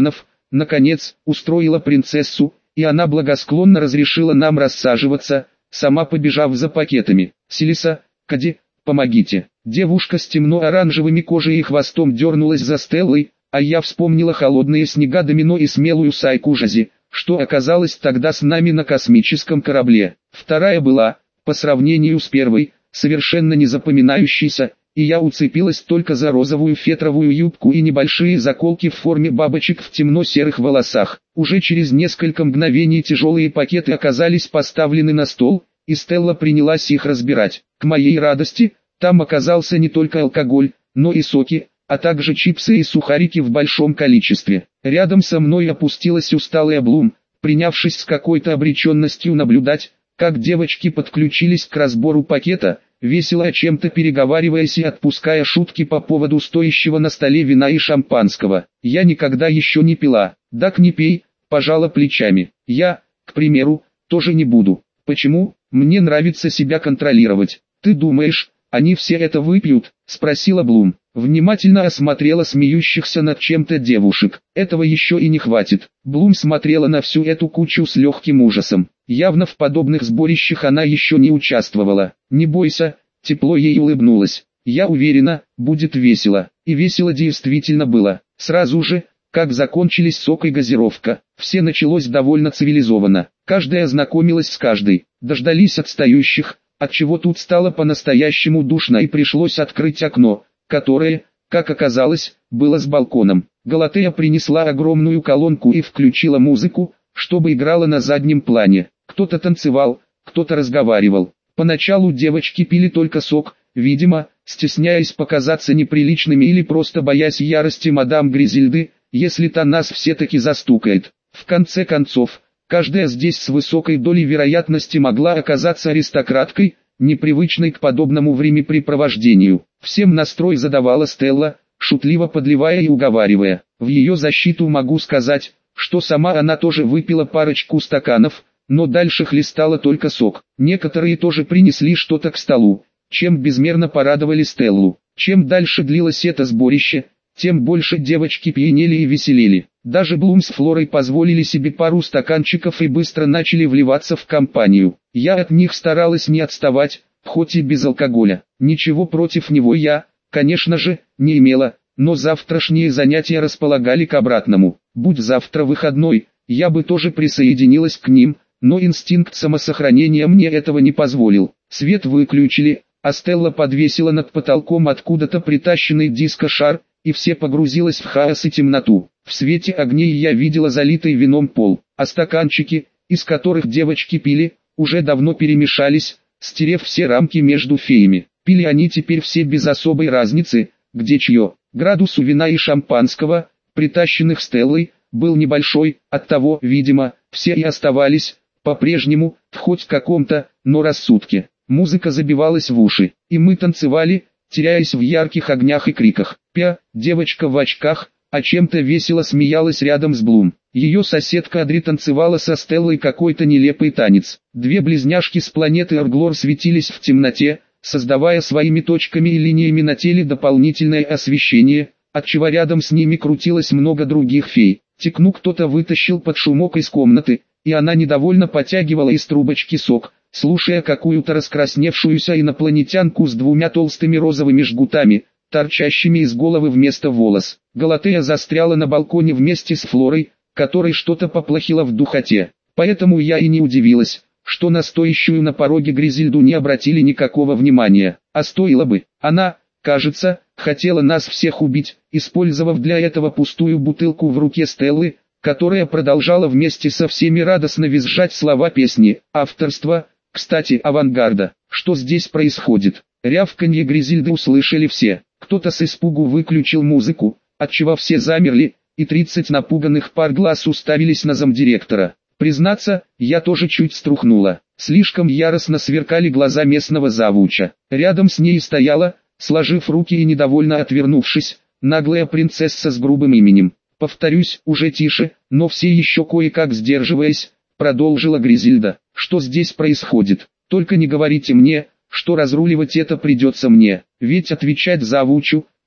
Speaker 1: наконец, устроила принцессу, и она благосклонно разрешила нам рассаживаться, сама побежав за пакетами. «Селиса, Кади, помогите!» Девушка с темно-оранжевыми кожей и хвостом дернулась за Стеллой, а я вспомнила холодные снега Домино и смелую Сайку Жази, что оказалось тогда с нами на космическом корабле. Вторая была, по сравнению с первой, совершенно незапоминающейся, и я уцепилась только за розовую фетровую юбку и небольшие заколки в форме бабочек в темно-серых волосах. Уже через несколько мгновений тяжелые пакеты оказались поставлены на стол, и Стелла принялась их разбирать. К моей радости, там оказался не только алкоголь, но и соки, а также чипсы и сухарики в большом количестве. Рядом со мной опустилась усталая Блум, принявшись с какой-то обреченностью наблюдать, как девочки подключились к разбору пакета, весело о чем-то переговариваясь и отпуская шутки по поводу стоящего на столе вина и шампанского. Я никогда еще не пила. «Так не пей», пожала плечами. «Я, к примеру, тоже не буду. Почему? Мне нравится себя контролировать». «Ты думаешь, они все это выпьют?» — спросила Блум. Внимательно осмотрела смеющихся над чем-то девушек. Этого еще и не хватит. Блум смотрела на всю эту кучу с легким ужасом. Явно в подобных сборищах она еще не участвовала. «Не бойся», тепло ей улыбнулась. «Я уверена, будет весело». И весело действительно было. Сразу же, как закончились сок и газировка, все началось довольно цивилизованно. Каждая знакомилась с каждой. Дождались отстающих, отчего тут стало по-настоящему душно и пришлось открыть окно, которое, как оказалось, было с балконом. Галатея принесла огромную колонку и включила музыку, чтобы играла на заднем плане. Кто-то танцевал, кто-то разговаривал. Поначалу девочки пили только сок, видимо, стесняясь показаться неприличными или просто боясь ярости мадам Гризельды, если та нас все-таки застукает. В конце концов, каждая здесь с высокой долей вероятности могла оказаться аристократкой, непривычной к подобному времяпрепровождению. Всем настрой задавала Стелла, шутливо подливая и уговаривая. В ее защиту могу сказать, что сама она тоже выпила парочку стаканов, но дальше хлестала только сок. Некоторые тоже принесли что-то к столу, чем безмерно порадовали Стеллу. Чем дальше длилось это сборище, тем больше девочки пьянели и веселели. Даже Блум с Флорой позволили себе пару стаканчиков и быстро начали вливаться в компанию. Я от них старалась не отставать, хоть и без алкоголя. Ничего против него я, конечно же, не имела, но завтрашние занятия располагали к обратному. Будь завтра выходной, я бы тоже присоединилась к ним, но инстинкт самосохранения мне этого не позволил. Свет выключили, а Стелла подвесила над потолком откуда-то притащенный диско-шар, и все погрузилось в хаос и темноту. В свете огней я видела залитый вином пол, а стаканчики, из которых девочки пили, уже давно перемешались, стерев все рамки между феями. Пили они теперь все без особой разницы, где чье. Градус у вина и шампанского, притащенных Стеллой, был небольшой, оттого, видимо, все и оставались, по-прежнему, в хоть каком-то, но рассудке. Музыка забивалась в уши, и мы танцевали, теряясь в ярких огнях и криках. Пя, девочка в очках, а чем-то весело смеялась рядом с Блум. Ее соседка Адри танцевала со Стеллой какой-то нелепый танец. Две близняшки с планеты Арглор светились в темноте, создавая своими точками и линиями на теле дополнительное освещение, отчего рядом с ними крутилось много других фей. Текну кто-то вытащил под шумок из комнаты, и она недовольно потягивала из трубочки сок, слушая какую-то раскрасневшуюся инопланетянку с двумя толстыми розовыми жгутами, торчащими из головы вместо волос. Галатея застряла на балконе вместе с Флорой, которой что-то поплохело в духоте. Поэтому я и не удивилась, что на стоящую на пороге Гризельду не обратили никакого внимания. А стоило бы. Она, кажется, хотела нас всех убить, использовав для этого пустую бутылку в руке Стеллы, которая продолжала вместе со всеми радостно визжать слова песни. Авторство, кстати, авангарда. Что здесь происходит? Рявканье Гризельды услышали все. Кто-то с испугу выключил музыку, отчего все замерли, и тридцать напуганных пар глаз уставились на замдиректора. Признаться, я тоже чуть струхнула. Слишком яростно сверкали глаза местного завуча. Рядом с ней стояла, сложив руки и недовольно отвернувшись, наглая принцесса с грубым именем. Повторюсь, уже тише, но все еще кое-как сдерживаясь, продолжила Гризельда. Что здесь происходит? Только не говорите мне, что разруливать это придется мне, ведь отвечать завучу,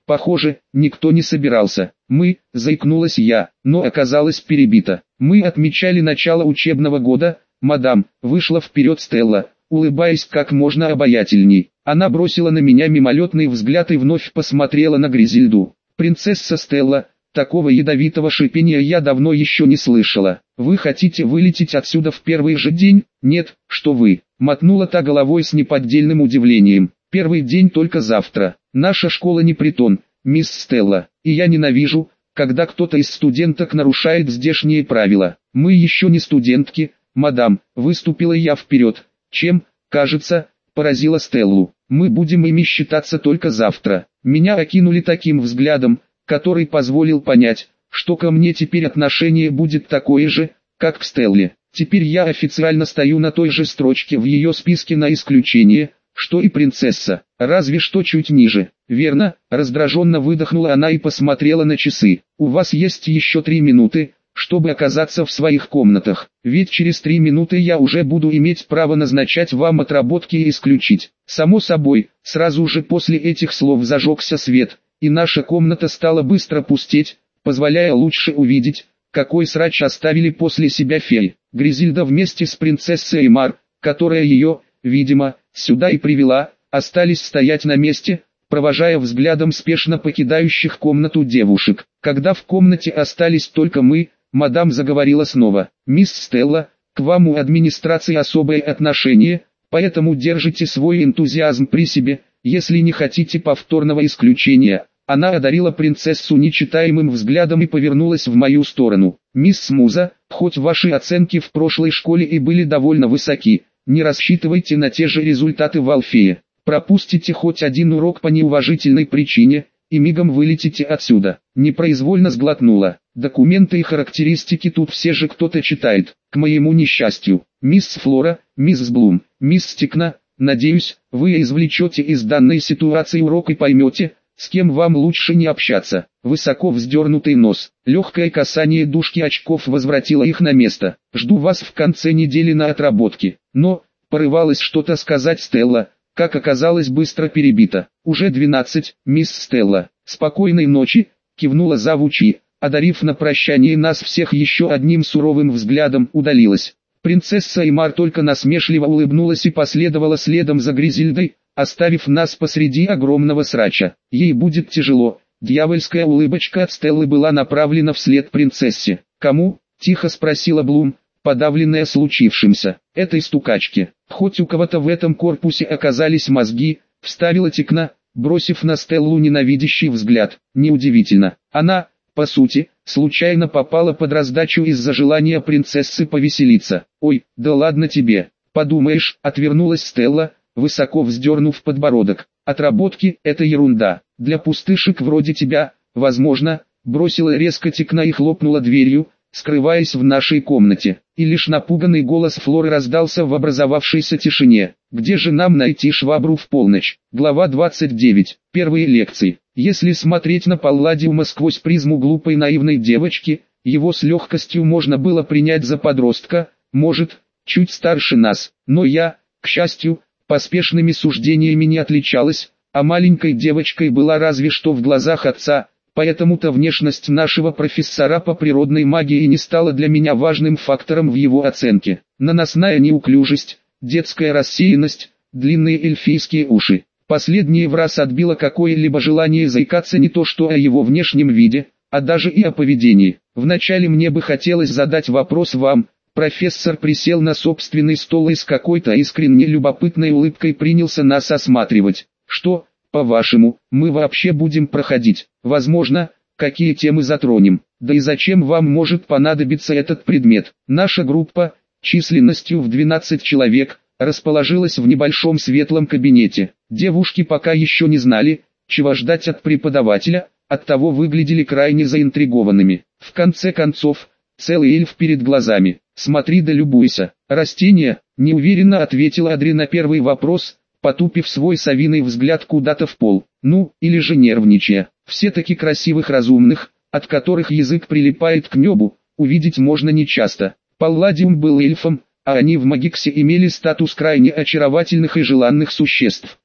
Speaker 1: Похоже, никто не собирался. Мы, заикнулась я, но оказалась перебита. Мы отмечали начало учебного года, мадам, вышла вперед Стелла, улыбаясь как можно обаятельней. Она бросила на меня мимолетный взгляд и вновь посмотрела на Гризельду. Принцесса Стелла, такого ядовитого шипения я давно еще не слышала. Вы хотите вылететь отсюда в первый же день? Нет, что вы, мотнула та головой с неподдельным удивлением. Первый день только завтра. Наша школа не притон, мисс Стелла, и я ненавижу, когда кто-то из студенток нарушает здешние правила. Мы еще не студентки, мадам, выступила я вперед, чем, кажется, поразила Стеллу. Мы будем ими считаться только завтра. Меня окинули таким взглядом, который позволил понять, что ко мне теперь отношение будет такое же, как к Стелле. Теперь я официально стою на той же строчке в ее списке на исключение, что и принцесса, разве что чуть ниже. Верно, раздраженно выдохнула она и посмотрела на часы. У вас есть еще три минуты, чтобы оказаться в своих комнатах, ведь через три минуты я уже буду иметь право назначать вам отработки и исключить. Само собой, сразу же после этих слов зажегся свет, и наша комната стала быстро пустеть, позволяя лучше увидеть, какой срач оставили после себя феи. Гризельда вместе с принцессой Эймар, которая ее, видимо, сюда и привела, остались стоять на месте, провожая взглядом спешно покидающих комнату девушек. Когда в комнате остались только мы, мадам заговорила снова. «Мисс Стелла, к вам у администрации особое отношение, поэтому держите свой энтузиазм при себе, если не хотите повторного исключения». Она одарила принцессу нечитаемым взглядом и повернулась в мою сторону. «Мисс Муза, хоть ваши оценки в прошлой школе и были довольно высоки, не рассчитывайте на те же результаты в Алфее. Пропустите хоть один урок по неуважительной причине, и мигом вылетите отсюда». Непроизвольно сглотнула. Документы и характеристики тут все же кто-то читает. К моему несчастью, мисс Флора, мисс Блум, мисс Стикна, надеюсь, вы извлечете из данной ситуации урок и поймете, с кем вам лучше не общаться. Высоко вздернутый нос, легкое касание дужки очков возвратило их на место. Жду вас в конце недели на отработке. Но, порывалась что-то сказать Стелла, как оказалось быстро перебита. Уже двенадцать, мисс Стелла. Спокойной ночи, кивнула завучи, одарив на прощание нас всех еще одним суровым взглядом, удалилась. Принцесса Эймар только насмешливо улыбнулась и последовала следом за Гризельдой, оставив нас посреди огромного срача. Ей будет тяжело. Дьявольская улыбочка от Стеллы была направлена вслед принцессе. «Кому?» – тихо спросила Блум, подавленная случившимся. «Этой стукачке. Хоть у кого-то в этом корпусе оказались мозги», – вставила Тикна, бросив на Стеллу ненавидящий взгляд. Неудивительно. Она, по сути, случайно попала под раздачу из-за желания принцессы повеселиться. «Ой, да ладно тебе. Подумаешь», – отвернулась Стелла, высоко вздернув подбородок. «Отработки – это ерунда. Для пустышек вроде тебя, возможно», – бросила резко Тикна и хлопнула дверью, скрываясь в нашей комнате. И лишь напуганный голос Флоры раздался в образовавшейся тишине. «Где же нам найти швабру в полночь?» Глава двадцать девять. Первые лекции. Если смотреть на Палладиума сквозь призму глупой наивной девочки, его с легкостью можно было принять за подростка, может, чуть старше нас. Но я, к счастью, поспешными суждениями не отличалась, а маленькой девочкой была разве что в глазах отца, поэтому-то внешность нашего профессора по природной магии не стала для меня важным фактором в его оценке. Наносная неуклюжесть, детская рассеянность, длинные эльфийские уши. Последнее в раз отбило какое-либо желание заикаться не то что о его внешнем виде, а даже и о поведении. Вначале мне бы хотелось задать вопрос вам. Профессор присел на собственный стол и с какой-то искренне любопытной улыбкой принялся нас осматривать. «Что, по-вашему, мы вообще будем проходить? Возможно, какие темы затронем? Да и зачем вам может понадобиться этот предмет?» Наша группа, численностью в двенадцать человек, расположилась в небольшом светлом кабинете. Девушки пока еще не знали, чего ждать от преподавателя, оттого выглядели крайне заинтригованными. В конце концов, целый эльф перед глазами. «Смотри да любуйся». «Растение», — неуверенно ответила Адри на первый вопрос, потупив свой совиный взгляд куда-то в пол. Ну, или же нервничая. Все-таки красивых разумных, от которых язык прилипает к небу, увидеть можно нечасто. Палладиум был эльфом, а они в Магиксе имели статус крайне очаровательных и желанных существ.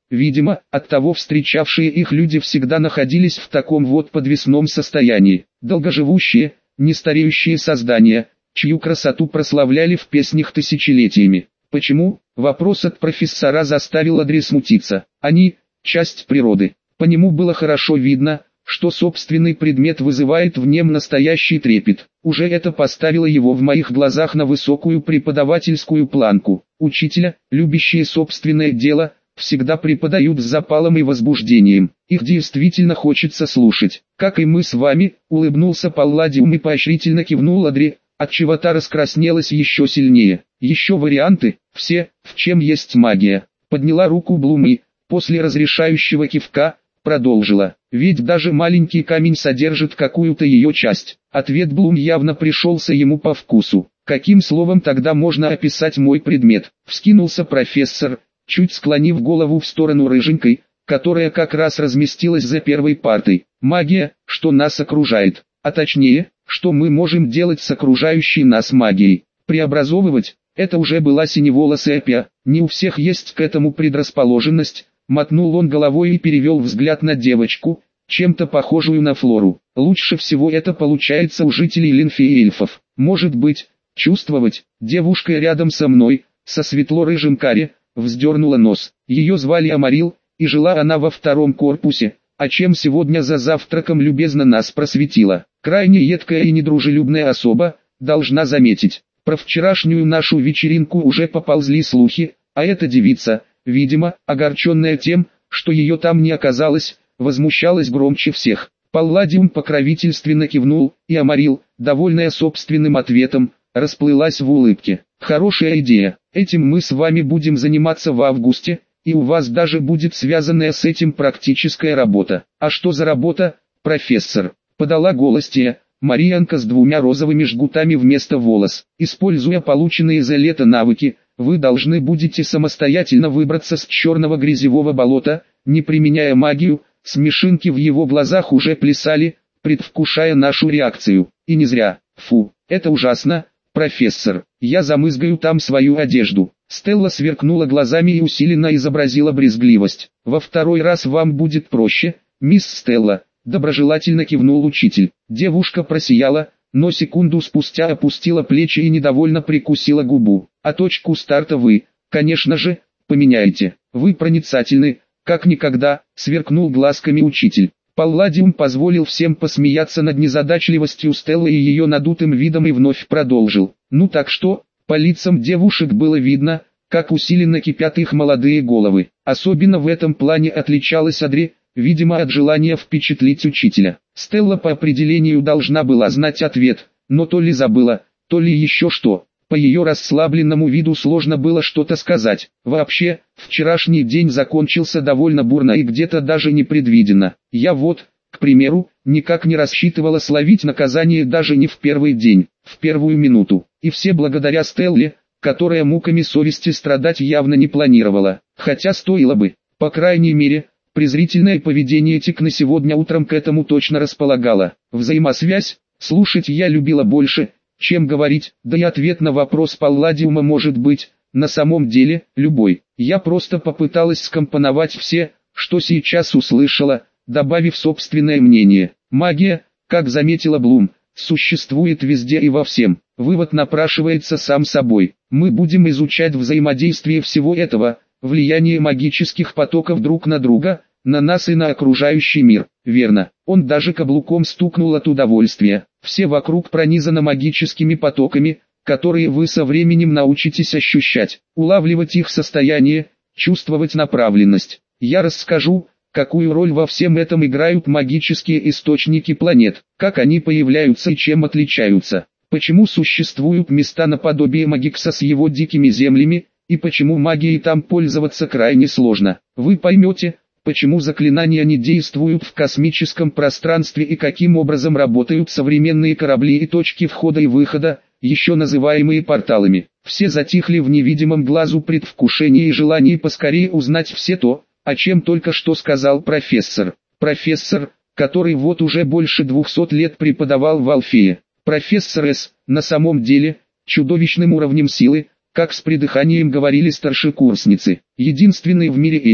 Speaker 1: видимо, оттого встречавшие их люди всегда находились в таком вот подвесном состоянии. Долгоживущие, нестареющие создания, чью красоту прославляли в песнях тысячелетиями. Почему? Вопрос от профессора заставил Одри смутиться. Они – часть природы. По нему было хорошо видно, что собственный предмет вызывает в нем настоящий трепет. Уже это поставило его в моих глазах на высокую преподавательскую планку. Учителя, любящие собственное дело, всегда преподают с запалом и возбуждением. Их действительно хочется слушать. Как и мы с вами, улыбнулся Палладиум и поощрительно кивнул Одри, отчего та раскраснелась еще сильнее. Еще варианты, все, в чем есть магия. Подняла руку Блум и, после разрешающего кивка, продолжила. Ведь даже маленький камень содержит какую-то ее часть. Ответ Блум явно пришелся ему по вкусу. Каким словом тогда можно описать мой предмет? Вскинулся профессор, чуть склонив голову в сторону рыженькой, которая как раз разместилась за первой партой. Магия, что нас окружает. А точнее, что мы можем делать с окружающей нас магией. Преобразовывать, это уже была синеволосая Пя. Не у всех есть к этому предрасположенность. Мотнул он головой и перевел взгляд на девочку, чем-то похожую на Флору. Лучше всего это получается у жителей Линфи и эльфов. Может быть, чувствовать, девушка рядом со мной, со светло-рыжим каре, вздернула нос. Ее звали Амарил, и жила она во втором корпусе, о чем сегодня за завтраком любезно нас просветила. Крайне едкая и недружелюбная особа, должна заметить. Про вчерашнюю нашу вечеринку уже поползли слухи, а эта девица, видимо, огорченная тем, что ее там не оказалось, возмущалась громче всех. Палладиум покровительственно кивнул, и Амарил, довольная собственным ответом, расплылась в улыбке. Хорошая идея, этим мы с вами будем заниматься в августе, и у вас даже будет связанная с этим практическая работа. А что за работа, профессор? Подала голос Тия, Марианка с двумя розовыми жгутами вместо волос. Используя полученные за лето навыки, вы должны будете самостоятельно выбраться с черного грязевого болота, не применяя магию. Смешинки в его глазах уже плясали, предвкушая нашу реакцию. И не зря. Фу, это ужасно, профессор. Я замызгаю там свою одежду. Стелла сверкнула глазами и усиленно изобразила брезгливость. Во второй раз вам будет проще, мисс Стелла. Доброжелательно кивнул учитель. Девушка просияла, но секунду спустя опустила плечи и недовольно прикусила губу. А точку старта вы, конечно же, поменяете. Вы проницательны, как никогда, сверкнул глазками учитель. Палладиум позволил всем посмеяться над незадачливостью Стеллы и ее надутым видом и вновь продолжил. Ну так что, по лицам девушек было видно, как усиленно кипят их молодые головы. Особенно в этом плане отличалась Одри, видимо от желания впечатлить учителя. Стелла по определению должна была знать ответ, но то ли забыла, то ли еще что. По ее расслабленному виду сложно было что-то сказать. Вообще, вчерашний день закончился довольно бурно и где-то даже непредвиденно. Я вот, к примеру, никак не рассчитывала словить наказание даже не в первый день, в первую минуту. И все благодаря Стелле, которая муками совести страдать явно не планировала. Хотя стоило бы, по крайней мере, презрительное поведение Тикны сегодня утром к этому точно располагало. Взаимосвязь, слушать я любила больше, чем говорить, да и ответ на вопрос Палладиума может быть, на самом деле, любой. Я просто попыталась скомпоновать все, что сейчас услышала, добавив собственное мнение. Магия, как заметила Блум, существует везде и во всем. Вывод напрашивается сам собой. Мы будем изучать взаимодействие всего этого, влияние магических потоков друг на друга, на нас и на окружающий мир. Верно, он даже каблуком стукнул от удовольствия. Все вокруг пронизано магическими потоками, которые вы со временем научитесь ощущать, улавливать их состояние, чувствовать направленность. Я расскажу, какую роль во всем этом играют магические источники планет, как они появляются и чем отличаются, почему существуют места наподобие Магикса с его дикими землями, и почему магией там пользоваться крайне сложно. Вы поймете, почему заклинания не действуют в космическом пространстве и каким образом работают современные корабли и точки входа и выхода, еще называемые порталами. Все затихли в невидимом глазу предвкушении и желании поскорее узнать все то, о чем только что сказал профессор. Профессор, который вот уже больше двухсот лет преподавал в Алфее. Профессор С, на самом деле, чудовищным уровнем силы, как с придыханием говорили старшекурсницы. Единственный в мире эльф,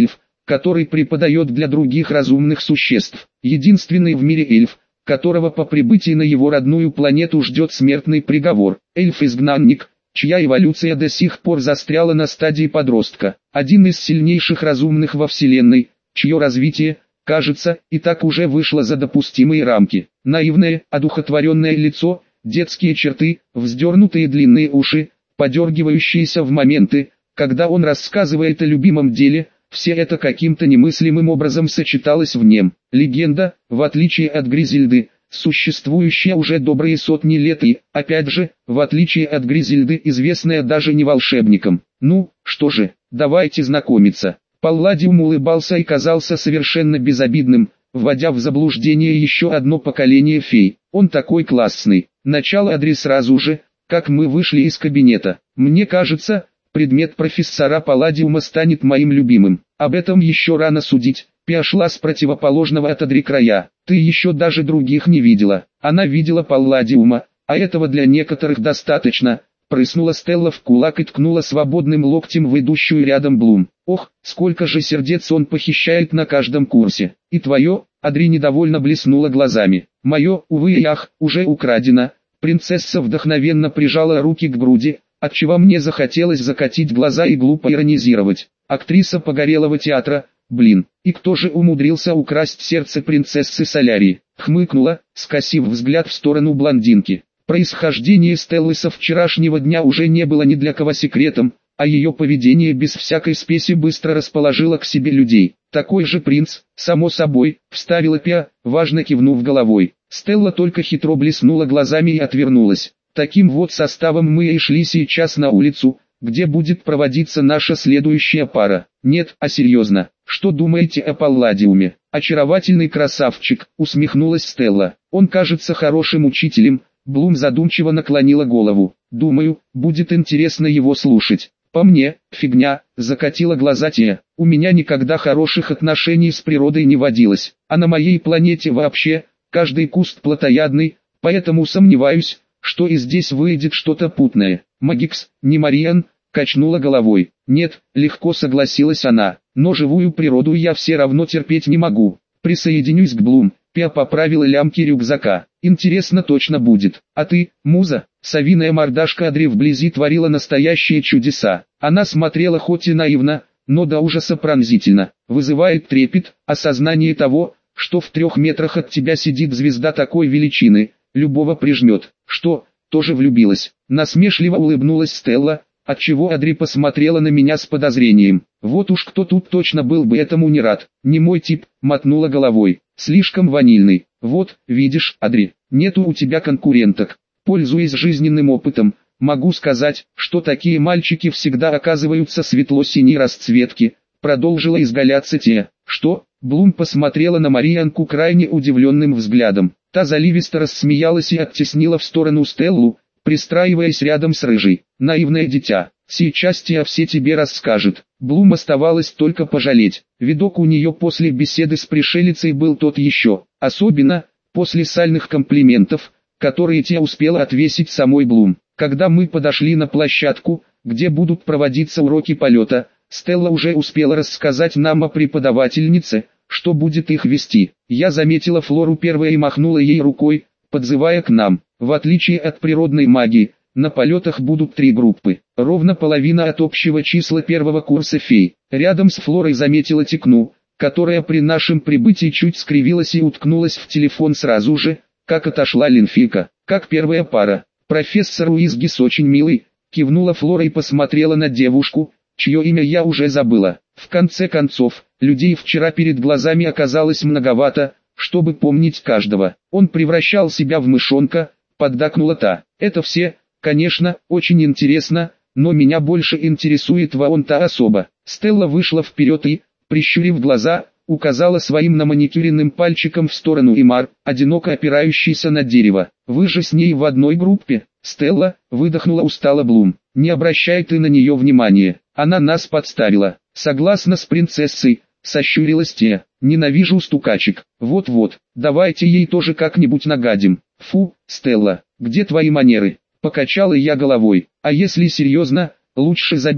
Speaker 1: который преподает для других разумных существ. Единственный в мире эльф, которого по прибытии на его родную планету ждет смертный приговор. Эльф-изгнанник, чья эволюция до сих пор застряла на стадии подростка. Один из сильнейших разумных во Вселенной, чье развитие, кажется, и так уже вышло за допустимые рамки. Наивное, одухотворенное лицо, детские черты, вздернутые длинные уши, подергивающиеся в моменты, когда он рассказывает о любимом деле, все это каким-то немыслимым образом сочеталось в нем. Легенда, в отличие от Гризельды, существующая уже добрые сотни лет и, опять же, в отличие от Гризельды, известная даже не волшебникам. Ну, что же, давайте знакомиться. Палладиум улыбался и казался совершенно безобидным, вводя в заблуждение еще одно поколение фей. Он такой классный. Начало Адри сразу же, как мы вышли из кабинета. Мне кажется, предмет профессора Палладиума станет моим любимым. Об этом еще рано судить. Пиа шла с противоположного от Адри края. Ты еще даже других не видела. Она видела Палладиума, а этого для некоторых достаточно. Прыснула Стелла в кулак и ткнула свободным локтем в идущую рядом Блум. Ох, сколько же сердец он похищает на каждом курсе. И твое? Адри недовольно блеснула глазами. Мое, увы и ах, уже украдено. Принцесса вдохновенно прижала руки к груди, отчего мне захотелось закатить глаза и глупо иронизировать. Актриса погорелого театра, блин, и кто же умудрился украсть сердце принцессы Солярии? Хмыкнула, скосив взгляд в сторону блондинки. Происхождение Стеллы со вчерашнего дня уже не было ни для кого секретом, а ее поведение без всякой спеси быстро расположило к себе людей. Такой же принц, само собой, вставила Пиа, важно кивнув головой. Стелла только хитро блеснула глазами и отвернулась. Таким вот составом мы и шли сейчас на улицу, где будет проводиться наша следующая пара. Нет, а серьезно, что думаете о Палладиуме? Очаровательный красавчик, усмехнулась Стелла. Он кажется хорошим учителем. Блум задумчиво наклонила голову. Думаю, будет интересно его слушать. По мне, фигня, закатила глаза Тия. У меня никогда хороших отношений с природой не водилось, а на моей планете вообще, каждый куст плотоядный, поэтому сомневаюсь, что и здесь выйдет что-то путное. Магикс, не Мариан, качнула головой. Нет, легко согласилась она, но живую природу я все равно терпеть не могу. Присоединюсь к Блум. Пиа поправила лямки рюкзака. Интересно точно будет. А ты, муза? Совиная мордашка Адри вблизи творила настоящие чудеса. Она смотрела хоть и наивно, но до ужаса пронзительно. Вызывает трепет, осознание того, что в трех метрах от тебя сидит звезда такой величины, любого прижмет. Что, тоже влюбилась? Насмешливо улыбнулась Стелла, отчего Адри посмотрела на меня с подозрением. Вот уж кто тут точно был бы этому не рад. Не мой тип, мотнула головой. Слишком ванильный. Вот, видишь, Адри, нету у тебя конкуренток. Пользуясь жизненным опытом, могу сказать, что такие мальчики всегда оказываются светло-синей расцветки. Продолжила изгаляться Тия. Что? Блум посмотрела на Марианку крайне удивленным взглядом. Та заливисто рассмеялась и оттеснила в сторону Стеллу, пристраиваясь рядом с рыжей. Наивное дитя, сейчас Тия все тебе расскажет. Блум оставалось только пожалеть. Видок у нее после беседы с пришелицей был тот еще, особенно после сальных комплиментов, которые Тия успела отвесить самой Блум. Когда мы подошли на площадку, где будут проводиться уроки полета, Стелла уже успела рассказать нам о преподавательнице, что будет их вести. Я заметила Флору первой и махнула ей рукой, подзывая к нам. В отличие от природной магии, на полетах будут три группы, ровно половина от общего числа первого курса фей. Рядом с Флорой заметила Тикну, которая при нашем прибытии чуть скривилась и уткнулась в телефон сразу же, как отошла Линфика. Как первая пара. Профессор Уизгис очень милый, кивнула Флора и посмотрела на девушку, чье имя я уже забыла. В конце концов, людей вчера перед глазами оказалось многовато, чтобы помнить каждого. Он превращал себя в мышонка, поддакнула та. Это все, конечно, очень интересно, но меня больше интересует вон-та особа. Стелла вышла вперед и, прищурив глаза, указала своим наманикюренным пальчиком в сторону Имар, одиноко опирающийся на дерево. Вы же с ней в одной группе? Стелла, выдохнула устало Блум. Не обращай ты на нее внимания, она нас подставила. Согласно с принцессой, сощурилась Тия. Ненавижу стукачек. Вот-вот, давайте ей тоже как-нибудь нагадим. Фу, Стелла, где твои манеры? Покачала я головой. А если серьезно, лучше забей.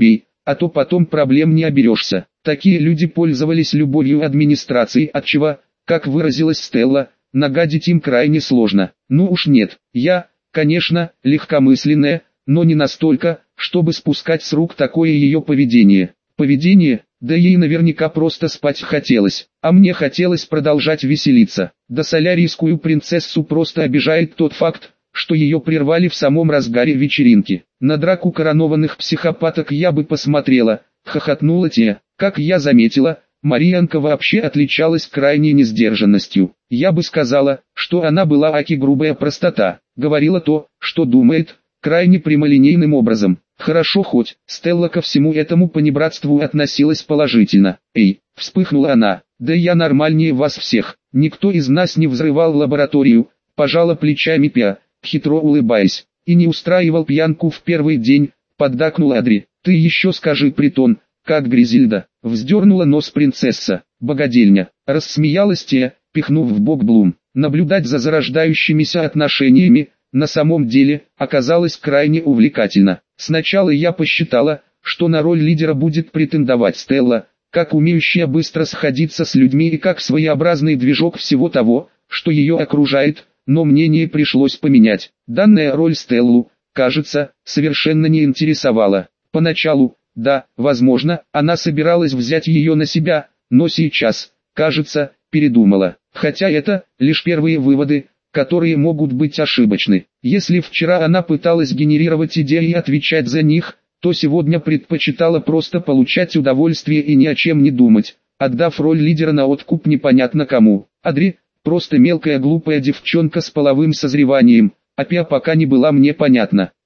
Speaker 1: а то потом проблем не оберешься. Такие люди пользовались любовью администрации, отчего, как выразилась Стелла, нагадить им крайне сложно. Ну уж нет, я, конечно, легкомысленная, но не настолько, чтобы спускать с рук такое ее поведение. Поведение, да ей наверняка просто спать хотелось, а мне хотелось продолжать веселиться. Да солярийскую принцессу просто обижает тот факт, что ее прервали в самом разгаре вечеринки. На драку коронованных психопаток я бы посмотрела, хохотнула те. Как я заметила, Марьянка вообще отличалась крайней несдержанностью. Я бы сказала, что она была аки грубая простота, говорила то, что думает, крайне прямолинейным образом. Хорошо хоть, Стелла ко всему этому понебратству относилась положительно. «Эй!» — вспыхнула она. «Да я нормальнее вас всех, никто из нас не взрывал лабораторию», — пожала плечами Пиа, хитро улыбаясь. «И не устраивал пьянку в первый день», — поддакнула Адри. «Ты еще скажи, притон, как Гризильда», — вздернула нос принцесса. «Богадельня», — рассмеялась Тия, пихнув в бок Блум. Наблюдать за зарождающимися отношениями, на самом деле, оказалось крайне увлекательно. Сначала я посчитала, что на роль лидера будет претендовать Стелла, как умеющая быстро сходиться с людьми и как своеобразный движок всего того, что ее окружает, но мнение пришлось поменять. Данная роль Стеллу, кажется, совершенно не интересовала. Поначалу, да, возможно, она собиралась взять ее на себя, но сейчас, кажется, передумала. Хотя это лишь первые выводы, которые могут быть ошибочны. Если вчера она пыталась генерировать идеи и отвечать за них, то сегодня предпочитала просто получать удовольствие и ни о чем не думать, отдав роль лидера на откуп непонятно кому. Адри – просто мелкая глупая девчонка с половым созреванием, а Пиа пока не была мне понятна.